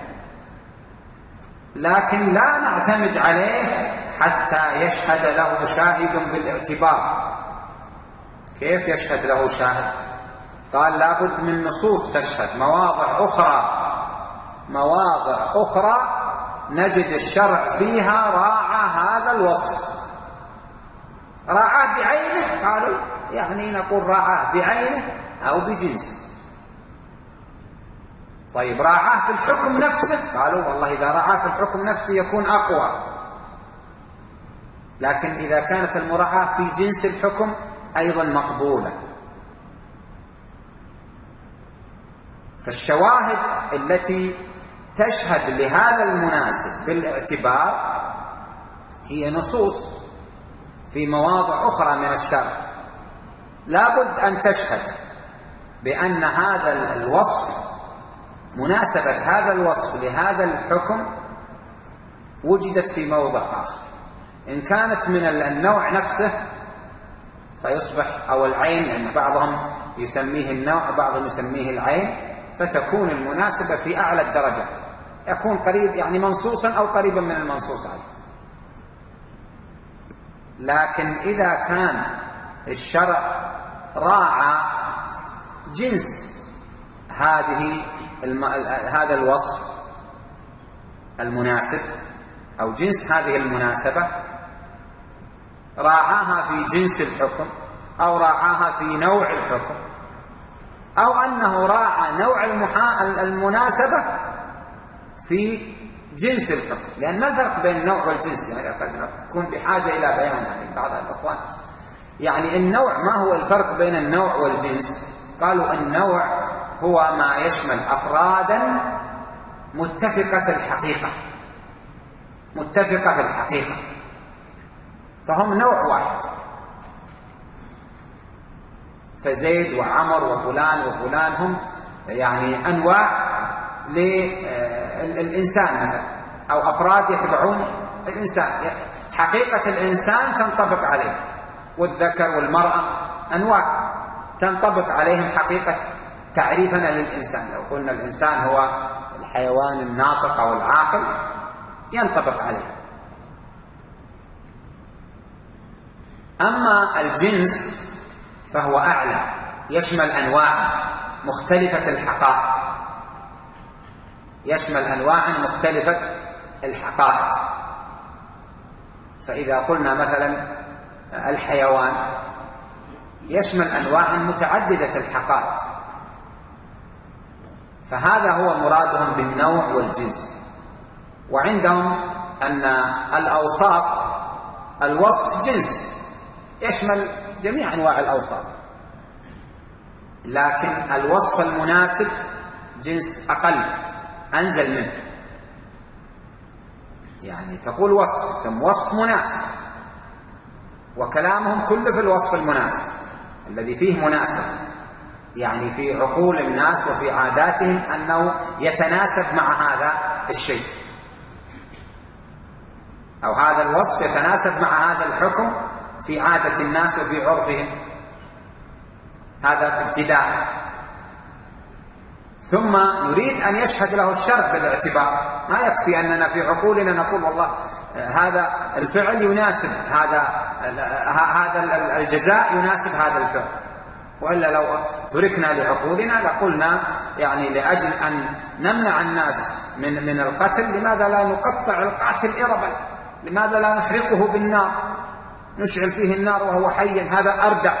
لكن لا نعتمد عليه حتى يشهد له شاهد بالاعتبار. كيف يشهد له شاهد؟ قال لابد من نصوص تشهد. مواضع أخرى مواضع أخرى نجد الشرع فيها راعى هذا الوصف. راعاه بعينه، قالوا يعني نقول راعاه بعينه أو بجنسه. طيب راعاه في الحكم نفسه، قالوا والله إذا راعاه في الحكم نفسه يكون أقوى، لكن إذا كانت المراعاة في جنس الحكم أيضا مقبولة. فالشواهد التي تشهد لهذا المناسب بالاعتبار هي نصوص في مواضع أخرى من الشرع لابد أن تشهد بأن هذا الوصف مناسبة هذا الوصف لهذا الحكم وجدت في موضع آخر. إن كانت من النوع نفسه فيصبح أو العين، لأن بعضهم يسميه النوع بعضهم يسميه العين، فتكون المناسبة في أعلى الدرجات، يكون قريب يعني منصوصا أو قريبا من المنصوص عليه. لكن إذا كان الشرع راعى جنس هذه الم... هذا الوصف المناسب أو جنس هذه المناسبة، راعاها في جنس الحكم أو راعاها في نوع الحكم، أو أنه راعى نوع المحا... المناسبة في جنس الحكم. لأن ما الفرق بين النوع والجنس؟ يعني قد نكون بحاجة إلى بيان يعني بعض الأخوان. يعني النوع ما هو الفرق بين النوع والجنس؟ قالوا النوع هو ما يشمل أفرادا متفقة الحقيقة متفقة في الحقيقة فهم نوع واحد. فزيد وعمر وفلان وفلان هم يعني أنواع للإنسان مثلا، أو أفراد يتبعون الإنسان، حقيقة الإنسان تنطبق عليه، والذكر والمرأة أنواع تنطبق عليهم حقيقة تعريفنا للإنسان. لو قلنا الإنسان هو الحيوان الناطق أو العاقل ينطبق عليه. أما الجنس فهو أعلى، يشمل أنواع مختلفة الحقائق يشمل أنواع مختلفة الحقائق فإذا قلنا مثلا الحيوان يشمل أنواع متعددة الحقائق، فهذا هو مرادهم بالنوع والجنس. وعندهم أن الأوصاف الوصف جنس يشمل جميع أنواع الأوصاف، لكن الوصف المناسب جنس أقل أنزل منه. يعني تقول وصف كم وصف مناسب، وكلامهم كله في الوصف المناسب الذي فيه مناسب، يعني في عقول الناس وفي عاداتهم أنه يتناسب مع هذا الشيء، أو هذا الوصف يتناسب مع هذا الحكم في عادة الناس وفي عرفهم. هذا ابتداء. ثم نريد أن يشهد له الشرع بالاعتبار. ما يكفي أننا في عقولنا نقول والله هذا الفعل يناسب هذا هذا الجزاء يناسب هذا الفعل، وإلا لو تركنا لعقولنا لقلنا يعني لأجل أن نمنع الناس من من القتل لماذا لا نقطع القاتل إربا؟ لماذا لا نحرقه بالنار؟ نشعل فيه النار وهو حي، هذا أردع.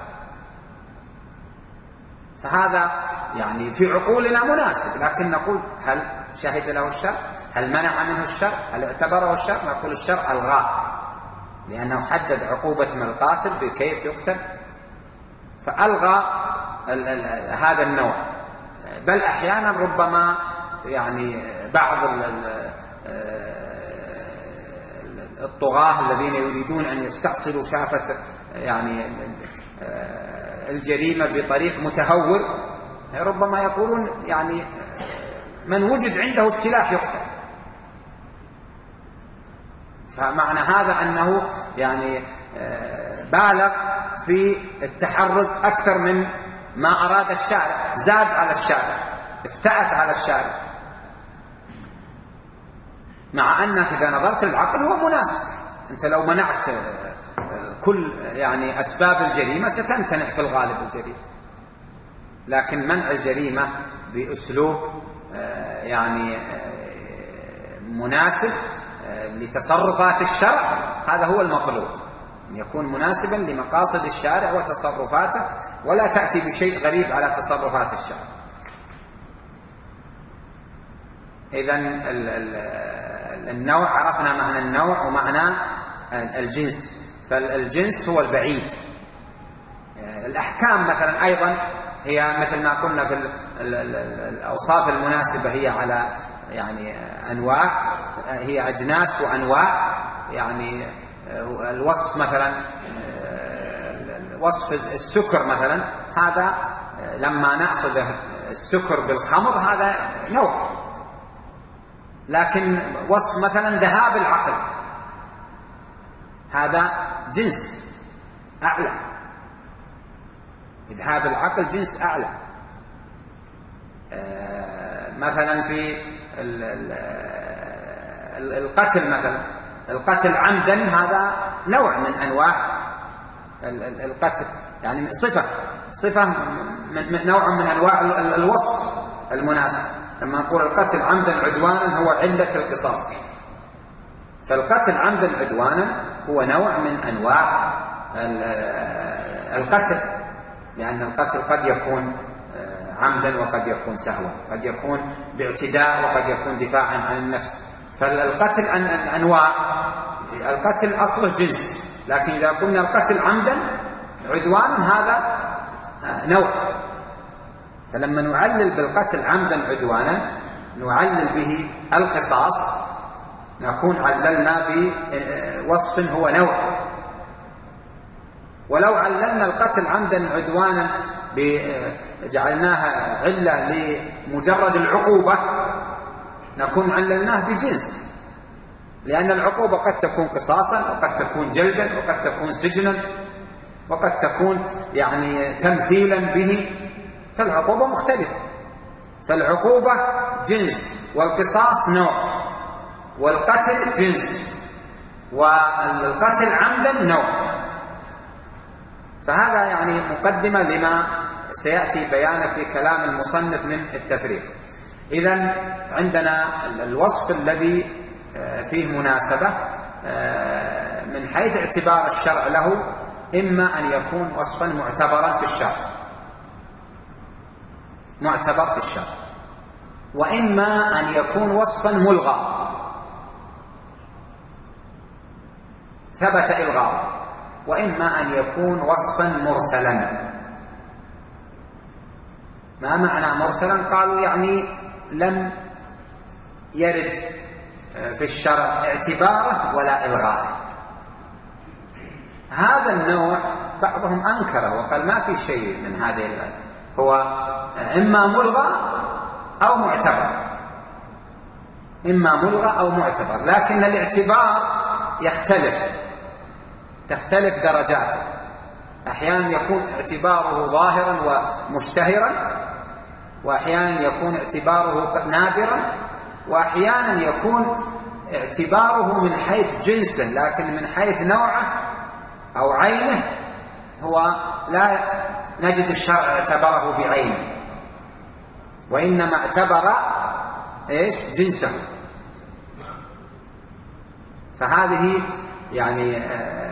فهذا يعني في عقولنا مناسب، لكن نقول هل شهد له الشرع؟ هل منع منه الشرع؟ هل اعتبره الشرع؟ نقول الشرع ألغاه، لأنه حدد عقوبة من القاتل بكيف يقتل، فألغى ال ال هذا النوع. بل أحيانا ربما يعني بعض الطغاة الذين يريدون أن يستأصلوا شافة يعني الجريمة بطريق متهور، ربما يقولون يعني من وجد عنده السلاح يقتل. فمعنى هذا أنه يعني بالغ في التحرز أكثر من ما أراد الشارع، زاد على الشارع، افتأت على الشارع، مع أنك إذا نظرت للعقل هو مناسب. أنت لو منعت كل يعني أسباب الجريمة ستمتنع في الغالب الجريمة، لكن منع الجريمة بأسلوب يعني مناسب لتصرفات الشرع هذا هو المطلوب، أن يكون مناسبا لمقاصد الشارع وتصرفاته، ولا تأتي بشيء غريب على تصرفات الشارع. إذن النوع، عرفنا معنى النوع ومعنى الجنس. فالجنس هو البعيد. الأحكام مثلا أيضا هي مثل ما قلنا في الأوصاف المناسبة، هي على يعني أنواع، هي أجناس وأنواع. يعني الوصف مثلا، وصف السكر مثلا، هذا لما نأخذ السكر بالخمر هذا نوع، لكن وصف مثلا ذهاب العقل هذا جنس أعلى. ذهاب العقل جنس أعلى. مثلا في القتل مثلا، القتل عمدا هذا نوع من أنواع القتل، يعني صفة صفة من نوع من أنواع الوصف المناسب. لما نقول القتل عمدا عدوانا هو علة القصاص، فالقتل عمدا عدوانا هو نوع من أنواع القتل، لأن القتل قد يكون عمدا وقد يكون سهوا، قد يكون باعتداء وقد يكون دفاعا عن النفس. فالقتل أنواع، القتل أصله جنس، لكن إذا قلنا القتل عمدا عدوانا هذا نوع. فلما نعلل بالقتل عمدا عدوانا نعلل به القصاص، نكون عللنا بوصف هو نوع. ولو عللنا القتل عمدا عدوانا جعلناها علة لمجرد العقوبة نكون عللناه بجنس، لأن العقوبة قد تكون قصاصا وقد تكون جلدا وقد تكون سجنا وقد تكون يعني تمثيلا به، فالعقوبة مختلفة. فالعقوبة جنس والقصاص نوع، والقتل جنس والقتل عمدا نوع. فهذا يعني مقدمة لما سيأتي بيانه في كلام المصنف من التفريق. إذن عندنا الوصف الذي فيه مناسبة من حيث اعتبار الشرع له، إما أن يكون وصفا معتبرا في الشرع، معتبر في الشرع، وإما أن يكون وصفا ملغى ثبت إلغاؤه، وإما أن يكون وصفا مرسلا. ما معنى مرسلا؟ قالوا يعني لم يرد في الشرع اعتباره ولا إلغاءه. هذا النوع بعضهم أنكره وقال ما في شيء من هذه الآية، هو إما ملغى أو معتبر، إما ملغى أو معتبر، لكن الاعتبار يختلف، تختلف درجاته. أحيانا يكون اعتباره ظاهرا ومشتهرا، وأحيانا يكون اعتباره نادرا، وأحيانا يكون اعتباره من حيث جنسه، لكن من حيث نوعه أو عينه هو لا نجد الشرع اعتبره بعينه، وإنما اعتبر إيش؟ جنسه. فهذه يعني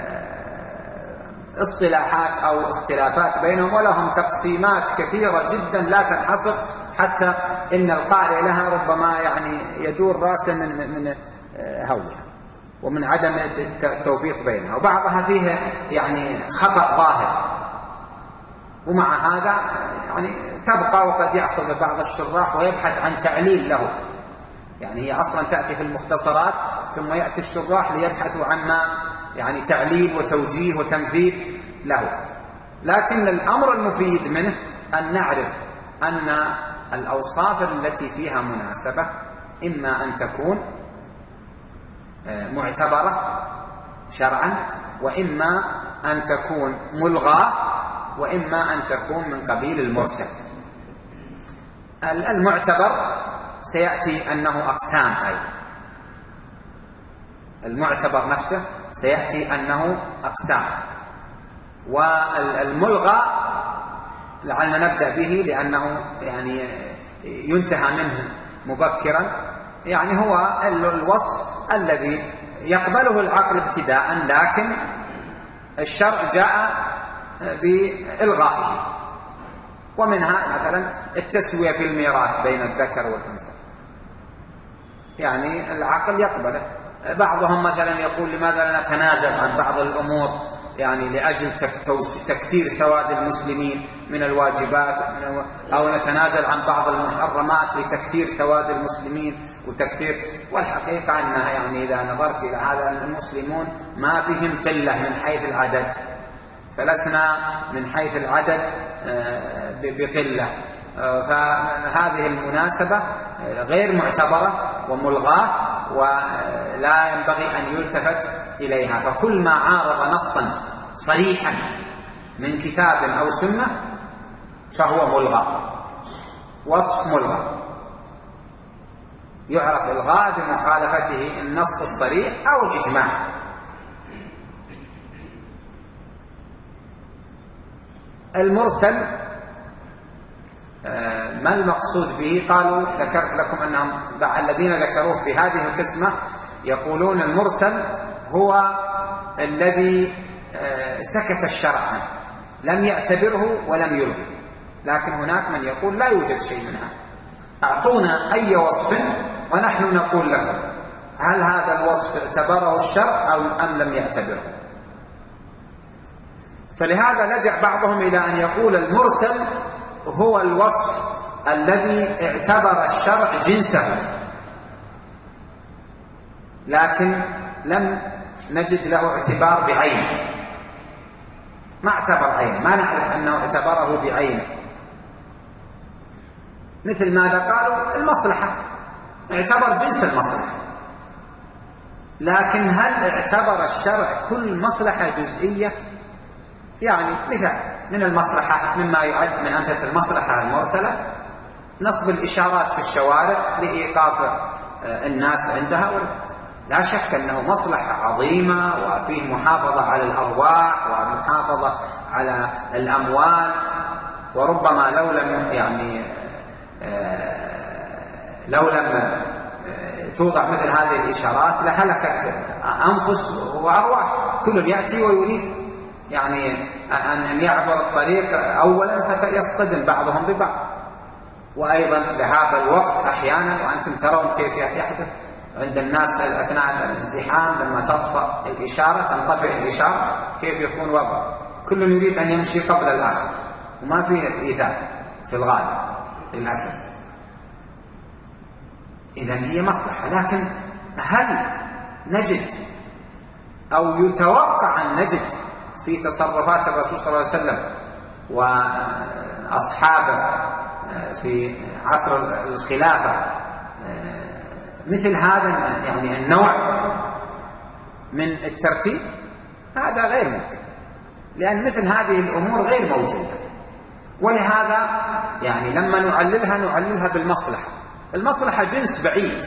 اصطلاحات أو اختلافات بينهم، ولهم تقسيمات كثيرة جدا لا تنحصر، حتى إن القارئ لها ربما يعني يدور راسا من من هولها ومن عدم التوفيق بينها، وبعضها فيها يعني خطأ ظاهر. ومع هذا يعني تبقى، وقد يأخذ بعض الشراح ويبحث عن تعليل له، يعني هي أصلا تأتي في المختصرات ثم يأتي الشراح ليبحثوا عما يعني تعليل وتوجيه وتمثيل له. لكن الأمر المفيد منه أن نعرف أن الأوصاف التي فيها مناسبة إما أن تكون معتبرة شرعا، وإما أن تكون ملغاة، وإما أن تكون من قبيل المرسل. المعتبر سيأتي أنه أقسام، أي المعتبر نفسه سيأتي أنه أقسام. والملغى لعلنا نبدأ به لأنه يعني ينتهى منه مبكرا، يعني هو الوصف الذي يقبله العقل ابتداء لكن الشرع جاء بإلغائه. ومنها مثلا التسوية في الميراث بين الذكر والأنثى، يعني العقل يقبله. بعضهم مثلا يقول لماذا لا نتنازل عن بعض الأمور يعني لأجل تكثير سواد المسلمين من الواجبات، أو نتنازل عن بعض المحرمات لتكثير سواد المسلمين وتكثير. والحقيقة أنها يعني إذا نظرت إلى هذا المسلمون ما بهم قلة من حيث العدد، فلسنا من حيث العدد بقلة. فهذه المناسبة غير معتبرة وملغاة ولا ينبغي أن يلتفت إليها. فكل ما عارض نصا صريحا من كتاب أو سنة فهو ملغى، وصف ملغى يعرف إلغاء بمخالفته النص الصريح أو الإجماع. المرسل ما المقصود به؟ قالوا ذكرت لكم أنهم الذين ذكروه في هذه القسمة يقولون المرسل هو الذي سكت الشرع عنه، لم يعتبره ولم يلغه. لكن هناك من يقول لا يوجد شيء من هذا، أعطونا أي وصف ونحن نقول لكم هل هذا الوصف اعتبره الشرع أم لم يعتبره. فلهذا لجأ بعضهم إلى أن يقول المرسل هو الوصف الذي اعتبر الشرع جنسه لكن لم نجد له اعتبار بعينه، ما اعتبر عينه، ما نعرف أنه اعتبره بعينه. مثل ماذا قالوا؟ المصلحة، اعتبر جنس المصلحة، لكن هل اعتبر الشرع كل مصلحة جزئية؟ يعني مثال من المصلحة مما يعد من أمثلة المصلحة المرسلة نصب الإشارات في الشوارع لإيقاف الناس عندها. لا شك أنه مصلحة عظيمة وفيه محافظة على الأرواح ومحافظة على الأموال، وربما لو لم يعني لو لم توضع مثل هذه الإشارات لهلكت أنفس وأرواح. كل يأتي ويريد يعني أن يعبر الطريق أولا فيصطدم بعضهم ببعض. وأيضا ذهاب الوقت أحيانا، وأنتم ترون كيف يحدث عند الناس أثناء الازدحام لما تطفأ الإشارة تنطفئ الإشارة كيف يكون وضع، كل يريد أن يمشي قبل الآخر وما فيه إيثار في الغالب للأسف. إذن هي مصلحة، لكن هل نجد أو يتوقع أن نجد في تصرفات الرسول صلى الله عليه وسلم وأصحابه في عصر الخلافة مثل هذا يعني النوع من الترتيب؟ هذا غير ممكن، لأن مثل هذه الأمور غير موجودة. ولهذا يعني لما نعللها نعللها بالمصلحة. المصلحة جنس بعيد،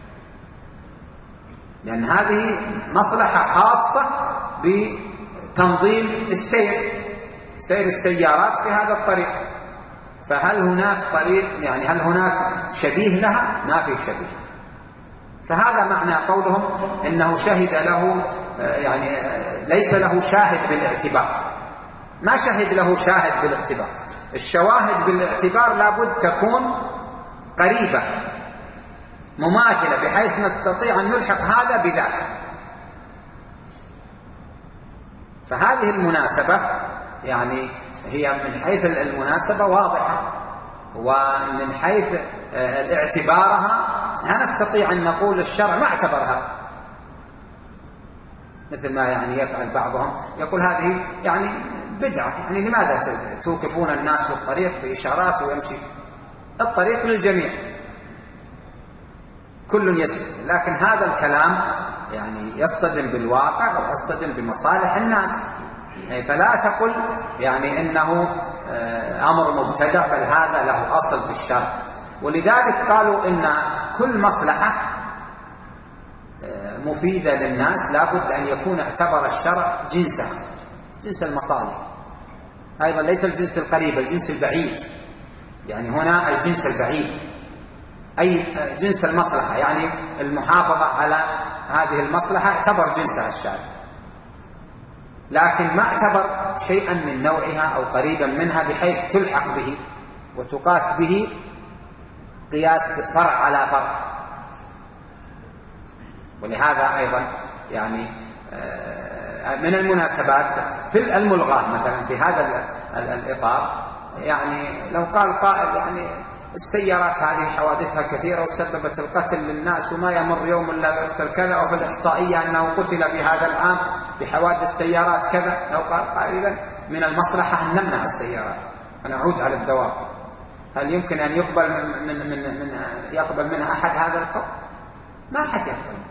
لأن هذه مصلحة خاصة بتنظيم السير، سير السيارات في هذا الطريق. فهل هناك طريق يعني هل هناك شبيه لها؟ ما في شبيه. فهذا معنى قولهم إنه شهد له يعني ليس له شاهد بالاعتبار. ما شهد له شاهد بالاعتبار. الشواهد بالاعتبار لابد تكون قريبة مماثلة بحيث نستطيع أن نلحق هذا بذاك. فهذه المناسبة يعني هي من حيث المناسبة واضحة، ومن حيث اعتبارها لا نستطيع أن نقول الشرع ما اعتبرها، مثل ما يعني يفعل بعضهم يقول هذه يعني بدعة. يعني لماذا توقفون الناس في الطريق بإشارات ويمشي الطريق للجميع كل يسلك؟ لكن هذا الكلام يعني يصطدم بالواقع ويصطدم بمصالح الناس، فلا تقل يعني إنه أمر مبتدع، بل هذا له أصل في الشرع. ولذلك قالوا إن كل مصلحة مفيدة للناس لابد أن يكون اعتبر الشرع جنسها، جنس المصالح، أيضا ليس الجنس القريب، الجنس البعيد. يعني هنا الجنس البعيد أي جنس المصلحة، يعني المحافظة على هذه المصلحة اعتبر جنسها الشارع، لكن ما اعتبر شيئا من نوعها أو قريبا منها بحيث تلحق به وتقاس به قياس فرع على فرع. ولهذا أيضا يعني من المناسبات في الملغاة مثلا في هذا الإطار، يعني لو قال قائل يعني السيارات هذه حوادثها كثيرة وسببت القتل للناس وما يمر يوم إلا يقتل كذا، وفي الإحصائية أنه قتل في هذا العام بحوادث السيارات كذا، لو قال قائلا من المصلحة أن نمنع السيارات ونعود على الدواب، هل يمكن أن يقبل من من من يقبل منها أحد هذا القول؟ ما حد يقبل.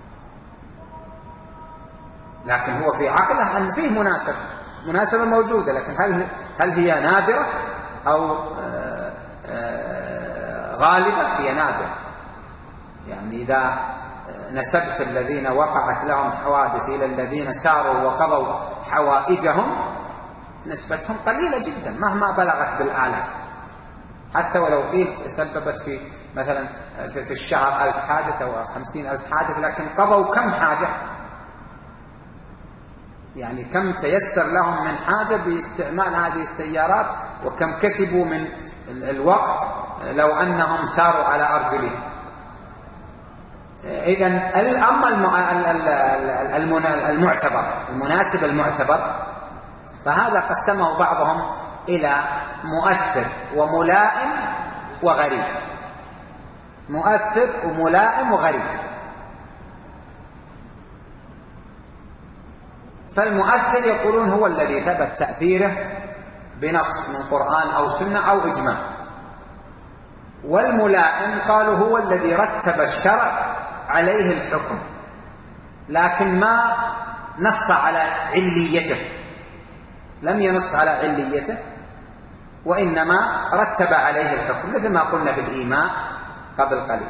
لكن هو في عقله أن فيه مناسبة مناسبة موجودة، لكن هل هل هي نادرة أو آآ آآ غالبة؟ هي نادرة. يعني إذا نسبت الذين وقعت لهم حوادث إلى الذين ساروا وقضوا حوائجهم نسبتهم قليلة جدا مهما بلغت بالآلاف، حتى ولو قيل تسببت في مثلا في الشهر ألف حادث أو خمسين ألف حادث، لكن قضوا كم حاجة؟ يعني كم تيسر لهم من حاجة باستعمال هذه السيارات، وكم كسبوا من الوقت لو أنهم ساروا على أرجلهم. إذن أما المعتبر المناسب المعتبر فهذا قسمه بعضهم إلى مؤثر وملائم وغريب، مؤثر وملائم وغريب. فالمؤثر يقولون هو الذي ثبت تأثيره بنص من قرآن أو سنة أو إجماع، والملائم قالوا هو الذي رتب الشرع عليه الحكم لكن ما نص على عليته، لم ينص على عليته وإنما رتب عليه الحكم، مثل ما قلنا في الإيماء قبل قليل.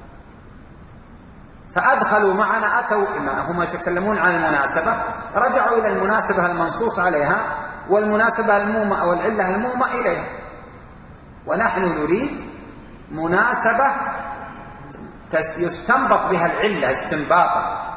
فأدخلوا معنا أتوا هم يتكلمون عن المناسبة، رجعوا إلى المناسبة المنصوص عليها والمناسبة المومة أو العلة المومة إليها، ونحن نريد مناسبة يستنبط بها العلة استنباطا،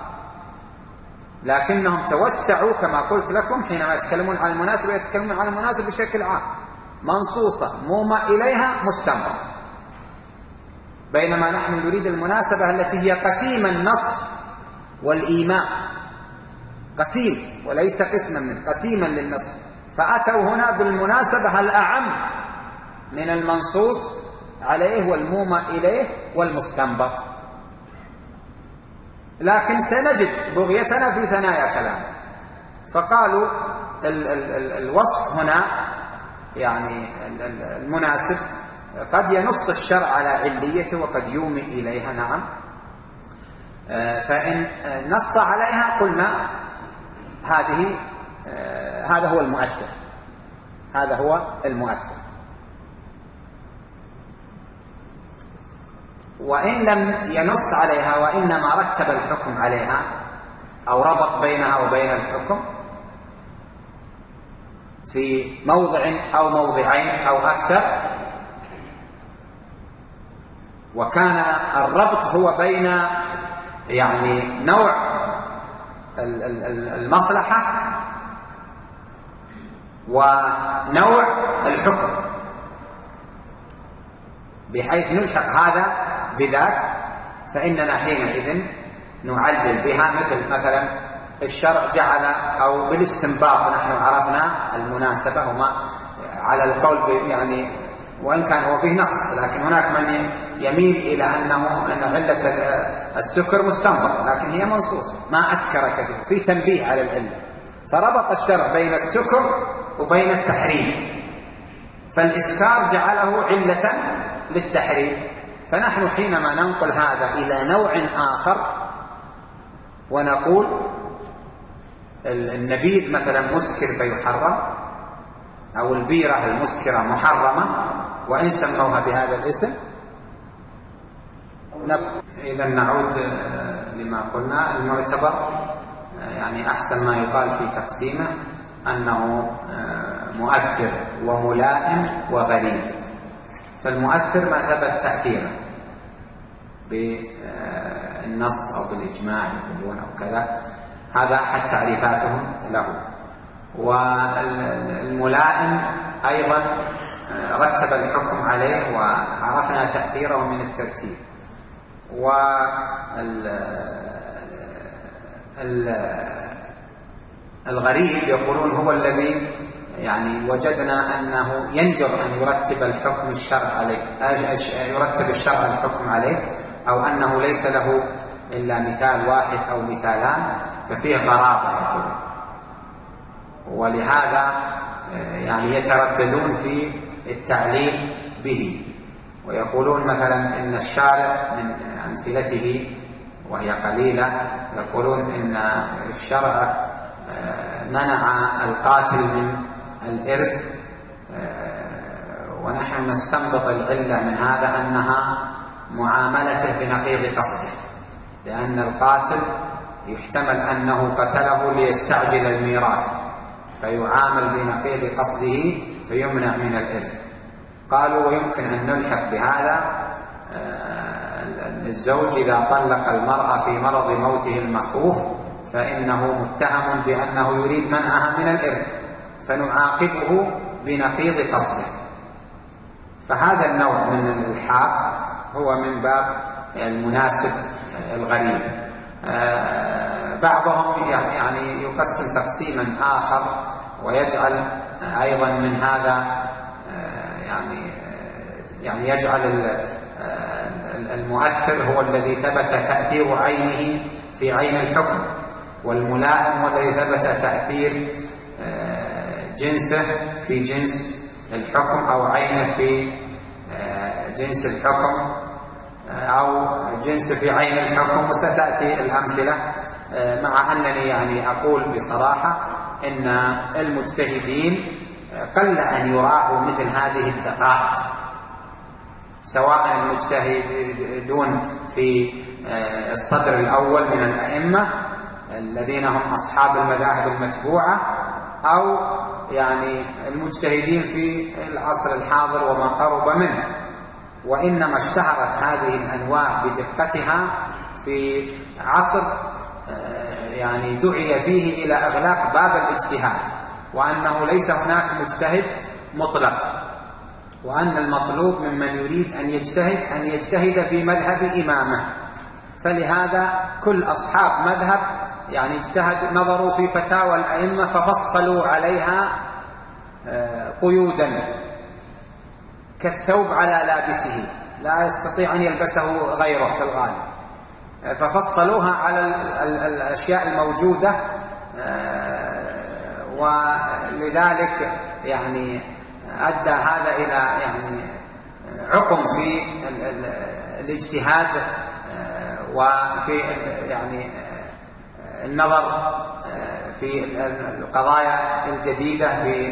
لكنهم توسعوا كما قلت لكم حينما يتكلمون عن المناسبة يتكلمون عن المناسبة بشكل عام، منصوصة مومة إليها مستنبط، بينما نحن نريد المناسبة التي هي قسيم النص والإيماء، قسيم وليس قسما من قسيما للنص، فأتوا هنا بالمناسبة الأعم من المنصوص عليه والمومى إليه والمستنبط. لكن سنجد بغيتنا في ثنايا كلام، فقالوا ال ال ال الوصف هنا يعني ال ال المناسب قد ينص الشرع على عليته وقد يومي إليها، نعم، فإن نص عليها قلنا هذه هذا هو المؤثر، هذا هو المؤثر. وإن لم ينص عليها وإنما رتب الحكم عليها أو ربط بينها وبين الحكم في موضع أو موضعين أو أكثر، وكان الربط هو بين يعني نوع المصلحة ونوع الحكم بحيث نلحق هذا بذاك، فإننا حينئذ نعلل بها، مثل مثلا الشرع جعل أو بالاستنباط نحن عرفنا المناسبة وما على القول يعني، وإن كان هو فيه نص لكن هناك من يميل إلى أنه أن علة السكر مستنبط لكن هي منصوصة، ما أسكر كثير، في تنبيه على العلة، فربط الشرع بين السكر وبين التحريم، فالإسكار جعله علة للتحريم. فنحن حينما ننقل هذا إلى نوع آخر ونقول النبيذ مثلا مسكر فيحرم، أو البيرة المسكرة محرمة وإن سموها بهذا الاسم، إذا نعود لما قلنا. المعتبر يعني أحسن ما يقال في تقسيمه أنه مؤثر وملائم وغريب. فالمؤثر ما ثبت تأثيره بالنص أو بالإجماع يقولون أو كذا، هذا أحد تعريفاتهم له. والملائم أيضا رتب الحكم عليه وعرفنا تأثيره من الترتيب. والغريب يقولون هو الذي يعني وجدنا أنه يندر أن يرتب الحكم الشرع عليه، يرتب الشرع الحكم عليه، أو أنه ليس له إلا مثال واحد أو مثالان ففيه غرابة يقولون، ولهذا يعني يترددون في التعليل به. ويقولون مثلا إن الشارع من أمثلته وهي قليلة، يقولون إن الشرع منع القاتل من الإرث، ونحن نستنبط العلة من هذا أنها معاملته بنقيض قصده، لأن القاتل يحتمل أنه قتله ليستعجل الميراث فيعامل بنقيض قصده فيمنع من الإرث. قالوا ويمكن أن نلحق بهذا الزوج إذا طلق المرأة في مرض موته المخوف فإنه متهم بأنه يريد منعها من الإرث فنعاقبه بنقيض قصده. فهذا النوع من الإلحاق هو من باب المناسب الغريب. بعضهم يعني يقسم تقسيما آخر ويجعل أيضا من هذا يعني يعني يجعل المؤثر هو الذي ثبت تأثير عينه في عين الحكم، والملائم هو الذي ثبت تأثير جنسه في جنس الحكم أو عينه في جنس الحكم أو جنس في عين الحكم. وستأتي الأمثلة، مع أنني يعني أقول بصراحة إن المجتهدين قل أن يراعوا مثل هذه الدقائق، سواء المجتهدون في الصدر الأول من الأئمة الذين هم أصحاب المذاهب المتبوعة، أو يعني المجتهدين في العصر الحاضر وما قرب منه. وإنما اشتهرت هذه الأنواع بدقتها في عصر يعني دعي فيه إلى إغلاق باب الاجتهاد، وأنه ليس هناك مجتهد مطلق، وأن المطلوب ممن يريد أن يجتهد أن يجتهد في مذهب إمامه. فلهذا كل أصحاب مذهب يعني اجتهد نظروا في فتاوى الأئمة ففصلوا عليها قيودا كالثوب على لابسه لا يستطيع أن يلبسه غيره في الغالب، ففصلوها على الأشياء الموجودة، ولذلك يعني أدى هذا إلى يعني عقم في الاجتهاد وفي يعني النظر في القضايا الجديدة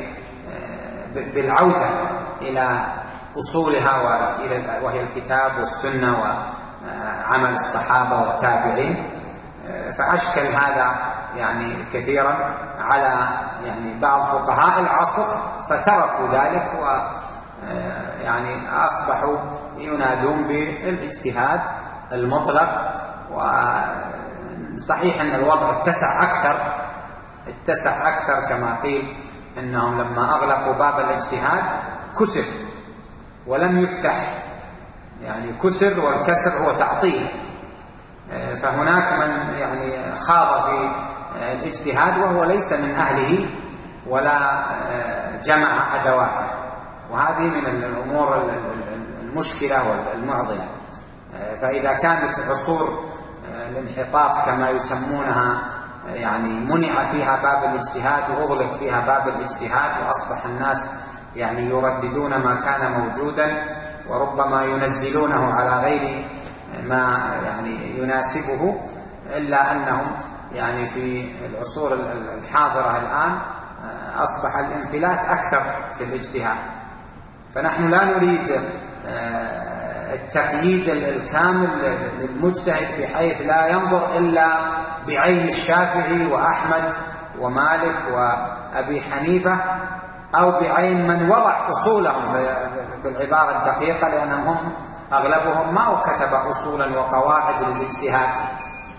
بالعودة إلى أصولها وهي الكتاب والسنة وعمل الصحابة والتابعين. فأشكل هذا يعني كثيرا على يعني بعض فقهاء العصر فتركوا ذلك ويعني أصبحوا ينادون بالاجتهاد المطلق. وصحيح أن الوضع اتسع أكثر اتسع أكثر كما قيل أنهم لما أغلقوا باب الاجتهاد كسر ولم يفتح، يعني كسر، والكسر هو تعطيل. فهناك من يعني خاض في الاجتهاد وهو ليس من أهله ولا جمع أدواته، وهذه من الأمور المشكلة والمعضلة. فإذا كانت عصور الانحطاط كما يسمونها يعني منع فيها باب الاجتهاد وأغلق فيها باب الاجتهاد، وأصبح الناس يعني يرددون ما كان موجودا وربما ينزلونه على غير ما يعني يناسبه، إلا أنهم يعني في العصور الحاضرة الآن أصبح الانفلات أكثر في الاجتهاد. فنحن لا نريد التقييد الكامل للمجتهد بحيث لا ينظر إلا بعين الشافعي وأحمد ومالك وأبي حنيفة، أو بعين من وضع أصولهم بالعبارة الدقيقة، لأنهم هم أغلبهم ما كتب أصولا وقواعد للاجتهاد.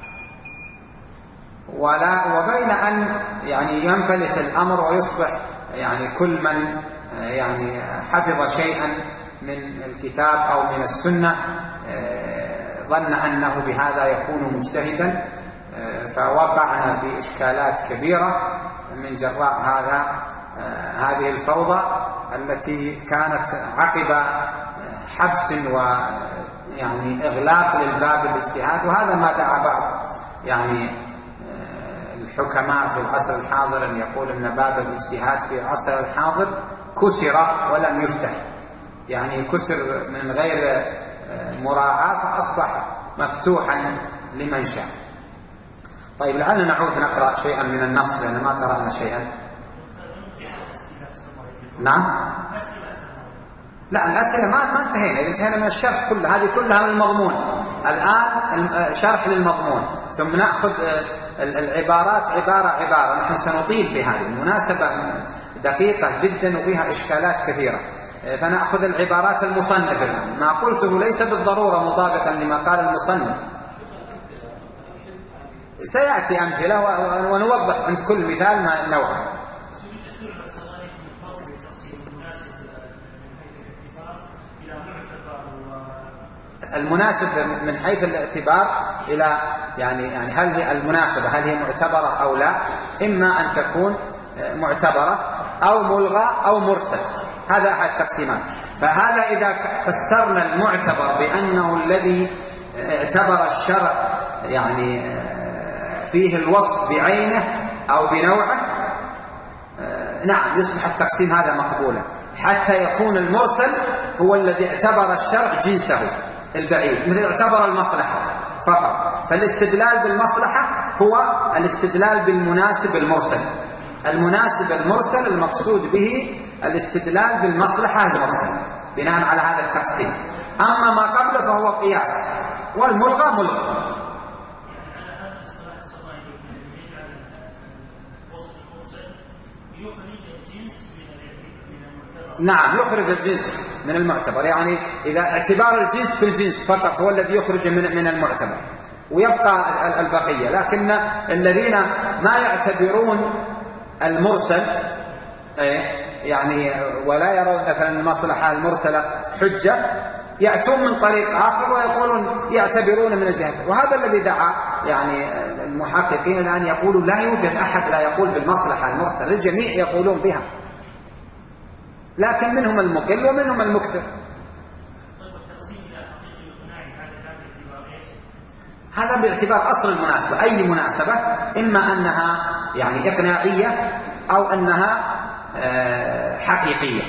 ولا وبين أن يعني ينفلت الأمر ويصبح يعني كل من يعني حفظ شيئا من الكتاب أو من السنة ظن أنه بهذا يكون مجتهدا، فوقعنا في إشكالات كبيرة من جراء هذا هذه الفوضى التي كانت عقب حبس ويعني إغلاق للباب الاجتهاد. وهذا ما دعا بعض يعني الحكماء في العصر الحاضر أن يقول أن باب الاجتهاد في العصر الحاضر كسر ولم يفتح، يعني كسر من غير مراعاة فأصبح مفتوحا لمن شاء. طيب لعلنا نعود نقرأ شيئا من النص لأن ما قرأنا شيئا. نعم. لا الأسئلة ما ما انتهينا، انتهينا من الشرح كله، هذه كلها من المضمون. الآن شرح للمضمون، ثم نأخذ العبارات عبارة عبارة. نحن سنطيل في هذه المناسبة دقيقة جدا وفيها إشكالات كثيرة، فنأخذ العبارات المصنف الآن. ما قلته ليس بالضرورة مطابقا لما قال المصنف، سيأتي أمثلة ونوضح عند كل مثال ما نوعه. المناسب من حيث الاعتبار إلى يعني يعني هل هي المناسبة هل هي معتبرة أو لا، إما أن تكون معتبرة أو ملغى أو مرسل، هذا أحد التقسيمات. فهذا إذا فسرنا المعتبر بأنه الذي اعتبر الشرع يعني فيه الوصف بعينه أو بنوعه، نعم يصبح التقسيم هذا مقبولا، حتى يكون المرسل هو الذي اعتبر الشرع جنسه البعيد، مثل اعتبر المصلحة فقط. فالاستدلال بالمصلحة هو الاستدلال بالمناسب المرسل. المناسب المرسل المقصود به الاستدلال بالمصلحة المرسل بناء على هذا التقسيم. أما ما قبله فهو قياس، والملغى ملغى. نعم يخرج الجنس من المعتبر، يعني إذا اعتبار الجنس في الجنس فقط هو الذي يخرج من من المعتبر، ويبقى البقية. لكن الذين ما يعتبرون المرسل يعني ولا يرون مثلا المصلحة المرسلة حجة، يأتون من طريق آخر ويقولون يعتبرون من الجهة. وهذا الذي دعا يعني المحققين الآن يقولوا لا يوجد أحد لا يقول بالمصلحة المرسلة، الجميع يقولون بها، لكن منهم المقل ومنهم المكثر. هذا باعتبار أصل المناسبة. أي مناسبة إما أنها يعني إقناعية أو أنها حقيقية.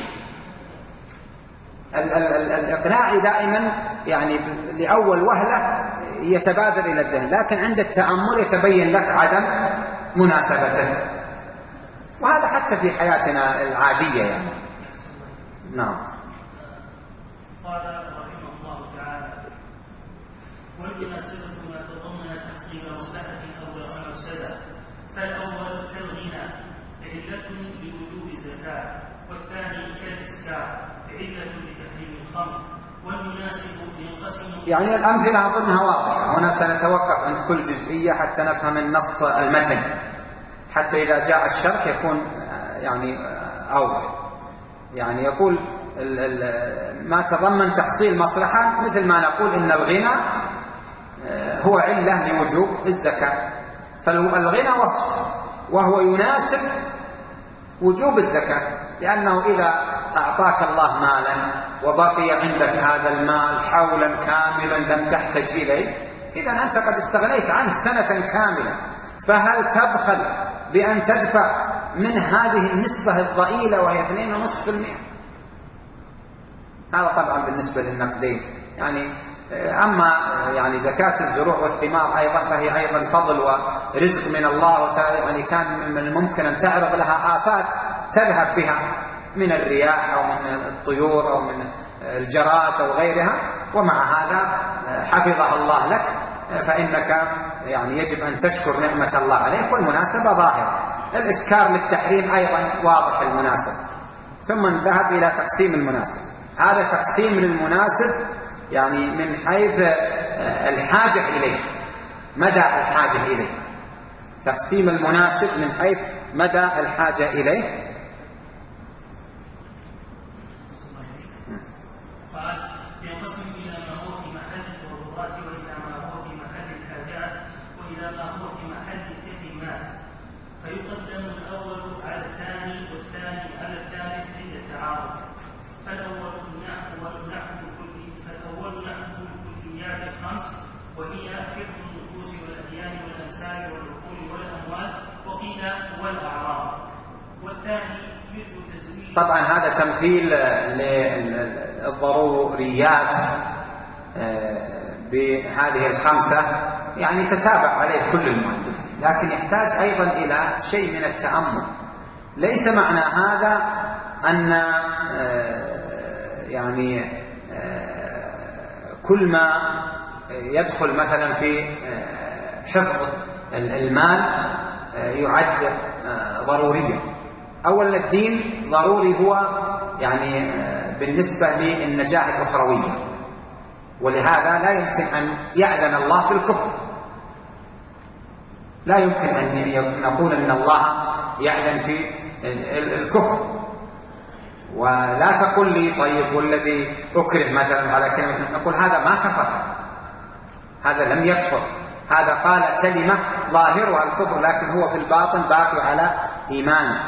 الإقناعي دائما يعني لأول وهلة يتبادر إلى الذهن، لكن عند التأمل يتبين لك عدم مناسبته، وهذا حتى في حياتنا العادية يعني. نعم. قال رحمه الله تعالى: والمناسبة ما تضمن تحصيل مصلحة أو مفسدة، فالأول كالغنى علة لوجوب الزكاة، والثاني كالإسكار علة لتحريم الخمر، والمناسب ينقسم. يعني الأمثلة أظنها واضحة، هنا سنتوقف عند كل جزئية حتى نفهم النص المتن، حتى إذا جاء الشرح يكون يعني أوضح. يعني يقول ما تضمن تحصيل مصلحة، مثل ما نقول إن الغنى هو علة لوجوب الزكاة، فالغنى وصف وهو يناسب وجوب الزكاة، لأنه إذا أعطاك الله مالا وبقي عندك هذا المال حولا كاملا لم تحتج إليه، إذن أنت قد استغنيت عنه سنة كاملة، فهل تبخل بأن تدفع من هذه النسبة الضئيلة وهي اثنين ونصف بالمئة؟ هذا طبعا بالنسبة للنقدين. يعني أما يعني زكاة الزروع والثمار أيضا فهي أيضا فضل ورزق من الله تعالى، يعني كان من الممكن أن تعرض لها آفات تذهب بها من الرياح أو من الطيور أو من الجراد أو غيرها، ومع هذا حفظها الله لك، فإنك يعني يجب أن تشكر نعمة الله عليك. والمناسبة ظاهرة، الإسكار للتحريم أيضا واضح المناسب. ثم نذهب إلى تقسيم المناسب. هذا تقسيم للمناسب يعني من حيث الحاجة إليه، مدى الحاجة إليه. تقسيم المناسب من حيث مدى الحاجة إليه. قال ينقسم إلى ما هو في محل الضرورات، وإلى ما هو في محل الحاجات، وإلى ما هو في محل التتمات. فيقدم الأول على الثاني والثاني على الثالث عند التعارض. فالأول نحو الكلي فالأول نحو الكليات الخمس، وهي حفظ النفوس والأديان والأنساب والعقول والأموال، وقيل والأعراض. والثاني مثل تزويد. طبعا هذا تمثيل للضروريات بهذه الخمسة، يعني تتابع عليه كل المؤلفين، لكن يحتاج أيضا إلى شيء من التأمل. ليس معنى هذا أن يعني كل ما يدخل مثلا في حفظ المال يعد ضروريا. أولا الدين ضروري هو يعني بالنسبة للنجاة الأخروية، ولهذا لا يمكن أن يأذن الله في الكفر. لا يمكن أن نقول أن الله يأذن في الكفر. ولا تقول لي طيب والذي أكره مثلا على كلمة، نقول هذا ما كفر، هذا لم يكفر، هذا قال كلمة ظاهرها الكفر لكن هو في الباطن باقي على إيمانه.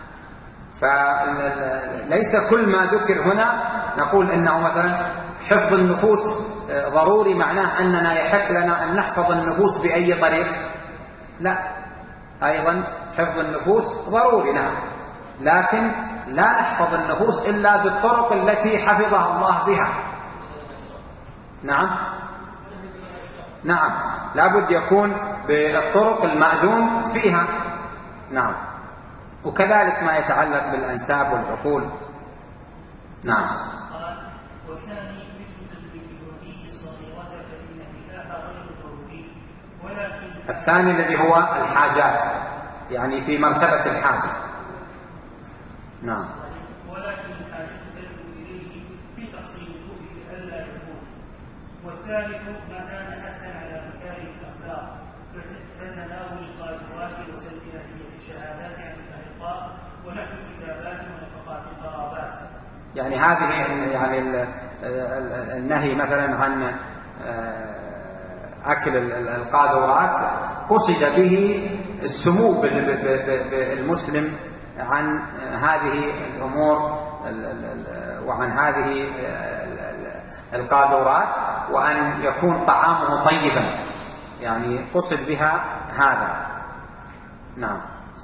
فليس كل ما ذكر هنا نقول إنه مثلا حفظ النفوس ضروري معناه أننا يحق لنا أن نحفظ النفوس بأي طريق. لا، أيضا حفظ النفوس ضروري نعم، لكن لا نحفظ النفوس إلا بالطرق التي حفظها الله بها. نعم نعم لابد يكون بالطرق المأذون فيها. نعم. وكذلك ما يتعلق بالأنساب والعقول. نعم. قال والثاني مثل تزويج الولي الصغيرة فإن النكاح غير ضروري، ولكن الثاني الذي هو الحاجات، يعني في مرتبة الحاجة. نعم. ولكن الحاجة تدعو إليه في تحصيل الكفر لئلا يفوت. والثالث ما كان حثا على مكارم الأخلاق كتناول القادرات وسلب أهلية الشهادات عن الأرقاء ونحو الكتابات ونفقات القرابات. يعني هذه يعني النهي مثلا عن أكل القاذورات قصد به السمو بالمسلم عن هذه الأمور وعن هذه القاذورات، وأن يكون طعامه طيبا، يعني قصد بها هذا. نعم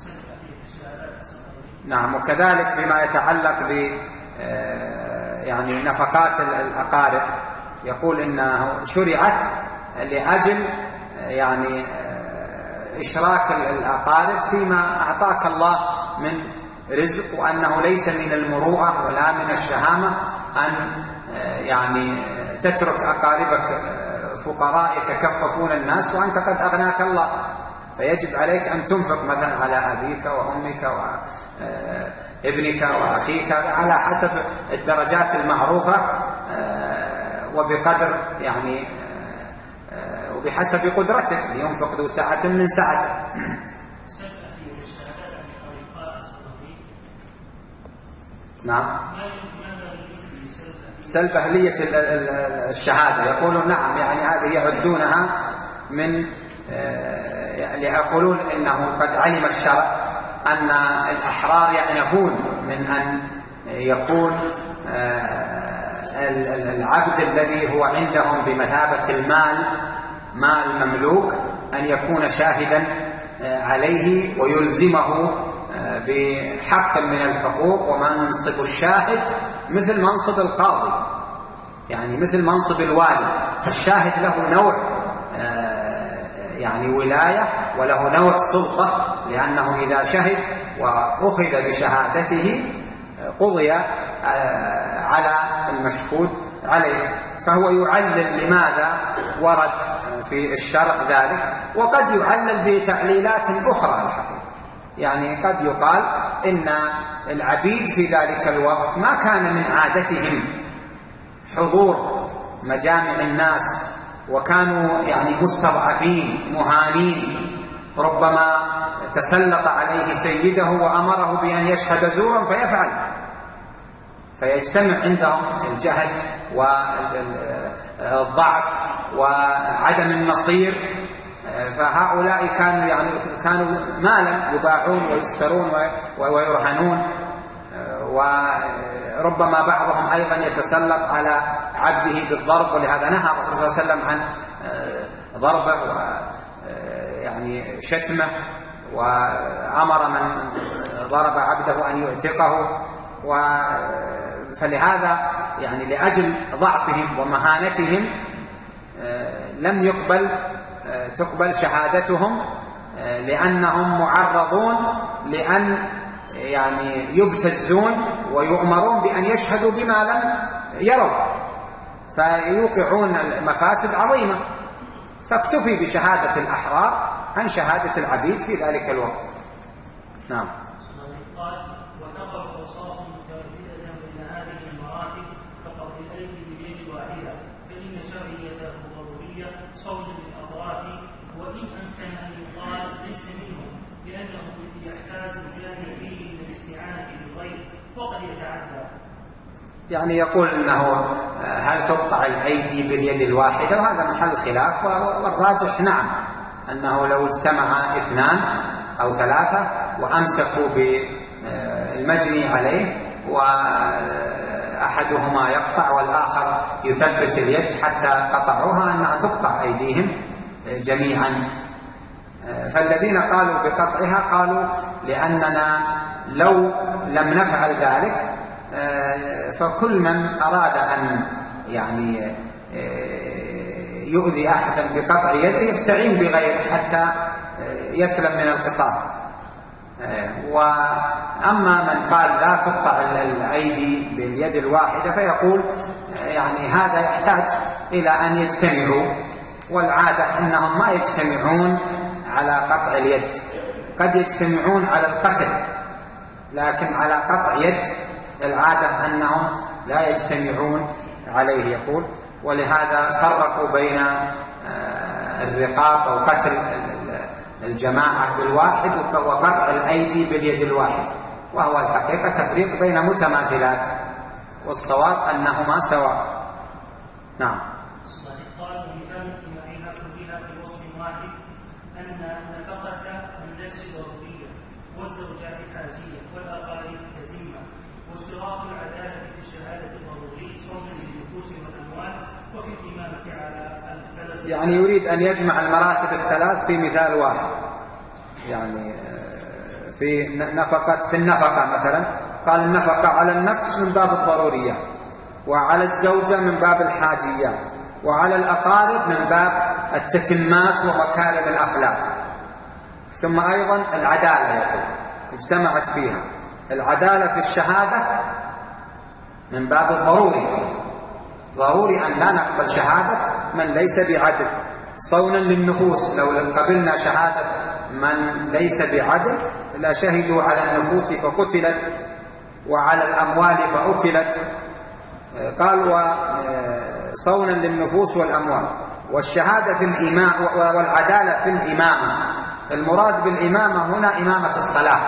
نعم. وكذلك فيما يتعلق ب يعني نفقات الأقارب يقول إنه شرعت لأجل يعني إشراك الأقارب فيما أعطاك الله من رزق، وأنه ليس من المروءة ولا من الشهامة أن يعني تترك أقاربك فقراء يتكففون الناس وأنت قد أغناك الله. فيجب عليك أن تنفق مثلا على أبيك وأمك وابنك وأخيك على حسب الدرجات المعروفة وبقدر يعني وبحسب قدرتك، لينفق ذو سعة من سعته. نعم. سلب أهلية الشهادة يقولون نعم، يعني هذه يعدونها من يقولون إنه قد علم الشرع أن الأحرار يأنفون من أن يكون العبد الذي هو عندهم بمثابة المال مال مملوك أن يكون شاهدا عليه ويلزمه بحق من الحقوق. ومنصب الشاهد مثل منصب القاضي، يعني مثل منصب الوالي. الشاهد له نوع يعني ولاية وله نوع سلطة، لأنه إذا شهد وأخذ بشهادته قضي على المشهود عليه. فهو يعلل لماذا ورد في الشرع ذلك، وقد يعلل بتعليلات أخرى الحقيقة. يعني قد يقال إن العبيد في ذلك الوقت ما كان من عادتهم حضور مجامع الناس، وكانوا يعني مستضعفين مهانين، ربما تسلط عليه سيده وأمره بأن يشهد زورا فيفعل، فيجتمع عندهم الجهل والضعف وعدم النصير. فهؤلاء كانوا يعني كانوا مالا يباعون ويشترون ويرهنون، وربما بعضهم أيضا يتسلط على عبده بالضرب. ولهذا نهى الرسول صلى الله عليه وسلم عن ضربه ويعني شتمه، وأمر من ضرب عبده أن يعتقه. فلهذا يعني لأجل ضعفهم ومهانتهم لم يقبل تقبل شهادتهم، لأنهم معرضون لأن يعني يبتزون ويؤمرون بأن يشهدوا بما لم يروا، فيوقعون المفاسد عظيمة. فاكتفي بشهادة الأحرار عن شهادة العبيد في ذلك الوقت. نعم. وتقع أوصاف مترددة بين هذه المراتب كقبض الأيدي باليد واحدة، فإن شرعيته ضرورية صون للأطراف، وإن أمكن أن يقال ليس منهم، لأنه يحتاج الجانب فيه إلى الاستعانة بالغير وقد يتعدى. يعني يقول أنه هل تقطع الأيدي باليد الواحدة، وهذا محل خلاف، والراجح نعم، أنه لو اجتمع اثنان أو ثلاثة وأمسكوا بالمجني عليه وأحدهما يقطع والآخر يثبت اليد حتى قطعوها، أنها تقطع أيديهم جميعا. فالذين قالوا بقطعها قالوا لأننا لو لم نفعل ذلك فكل من أراد أن يعني يؤذي أحدا بقطع يده يستعين بغيره حتى يسلم من القصاص. وأما من قال لا تقطع الأيدي باليد الواحدة فيقول يعني هذا يحتاج إلى أن يجتمعوا، والعادة أنهم ما يجتمعون على قطع اليد، قد يجتمعون على القتل، لكن على قطع يد العادة أنهم لا يجتمعون عليه. يقول ولهذا فرقوا بين الرقاب أو قتل الجماعة بالواحد وقطع الأيدي باليد الواحد، وهو الحقيقة تفريق بين متماثلات، والصواب أنهما سواء. نعم. قال مثال اجتماعها كلها في وصف واحد أن نفقة النفس ضرورية، والزوجات حاجية، والأقارب تتمة، واشتراط العدالة في الشهادة ضروري، صون للنفوس والأموال، وفي الإمامة على الثلاث. يعني يريد أن يجمع المراتب الثلاث في مثال واحد. يعني في نفقة في النفقة مثلا قال النفقة على النفس من باب الضروريات، وعلى الزوجة من باب الحاجيات، وعلى الأقارب من باب التتمات ومكارم الأخلاق. ثم أيضا العدالة يقول اجتمعت فيها العدالة في الشهادة من باب الضروري، ضروري أن لا نقبل شهادة من ليس بعدل، صونا للنفوس، لو قبلنا شهادة من ليس بعدل لا شهدوا على النفوس فقتلت وعلى الأموال فأكلت. قال وصونا للنفوس والأموال، والشهادة في الإمامة والعدالة في الإمامة. المراد بالإمامة هنا إمامة الصلاة،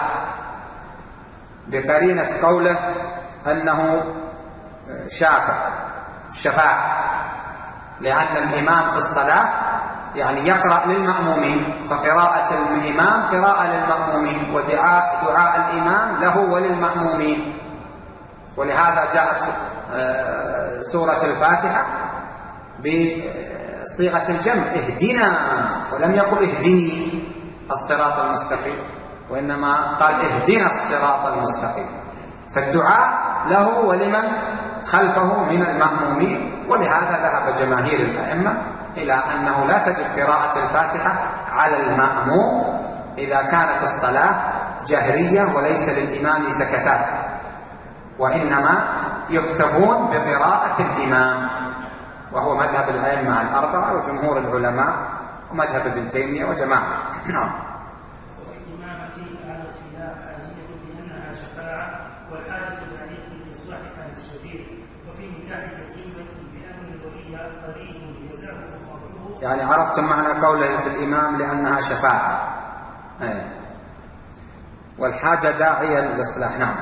بقرينة قوله أنه شافع شفاعة، لأن الإمام في الصلاة يعني يقرأ للمأمومين، فقراءة الإمام قراءة للمأمومين، ودعاء دعاء الإمام له وللمأمومين. ولهذا جاءت سورة الفاتحة بصيغة الجمع اهدنا، ولم يقل اهدني الصراط المستقيم، وإنما قال اهدنا الصراط المستقيم. فالدعاء له ولمن خلفه من المأمومين، ولهذا ذهب جماهير الأئمة إلى أنه لا تجب قراءة الفاتحة على المأموم إذا كانت الصلاة جهرية وليس للإمام سكتات، وإنما يكتفون بقراءة الإمام، وهو مذهب الأئمة الأربعة وجمهور العلماء ومذهب ابن تيمية وجماعة. نعم. وفي الإمامة على الخلاف حاجية لأنها شفاعة، والحاجة داعية لإصلاح حال الشفيع. وفي نكاح يتيمة بأن الولي قريب يزعه قبله. يعني عرفتم معنى قوله في الإمام لأنها شفاعة، أيه. والحاجة داعية للإصلاح. نعم.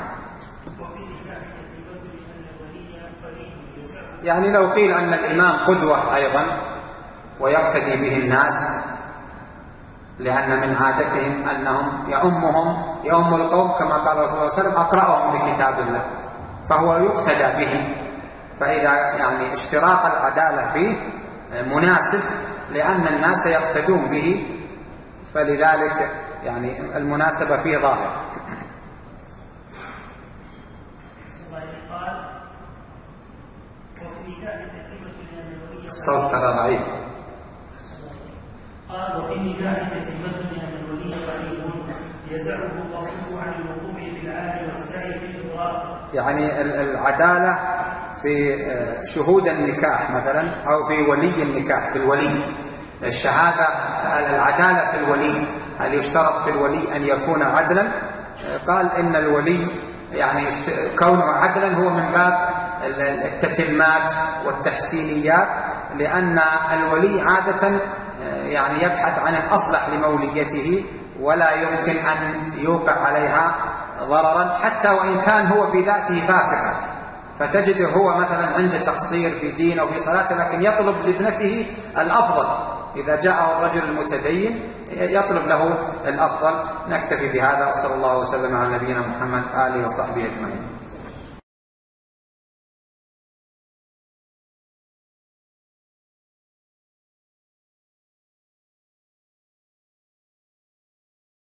يعني لو قيل أن الإمام قدوة أيضا ويقتدي به الناس، لأن من عادتهم أنهم يؤمهم يؤم القوم كما قال رسول الله صلى الله عليه وسلم أقرأهم لكتاب الله، فهو يقتدى به. فإذا يعني اشتراط العدالة فيه مناسب لأن الناس يقتدون به، فلذلك يعني المناسبة فيه ظاهر. الصوت ترى ضعيف. قال وفي نكاح تتمة لأن الولي قريب يزعه طرفه عن الوقوع في العار والسعي في الإضرار. يعني العدالة في شهود النكاح مثلا، أو في ولي النكاح، في الولي الشهادة، العدالة في الولي، هل يشترط في الولي أن يكون عدلا؟ قال إن الولي يعني كونه عدلا هو من باب التتمات والتحسينيات، لأن الولي عادة يعني يبحث عن الأصلح لموليته ولا يمكن أن يوقع عليها ضررا حتى وإن كان هو في ذاته فاسقا. فتجده هو مثلا عنده تقصير في دينه وفي صلاته، لكن يطلب لابنته الأفضل. إذا جاءه الرجل المتدين يطلب له الأفضل. نكتفي بهذا، وصلى الله وسلم على نبينا محمد آله وصحبه أجمعين.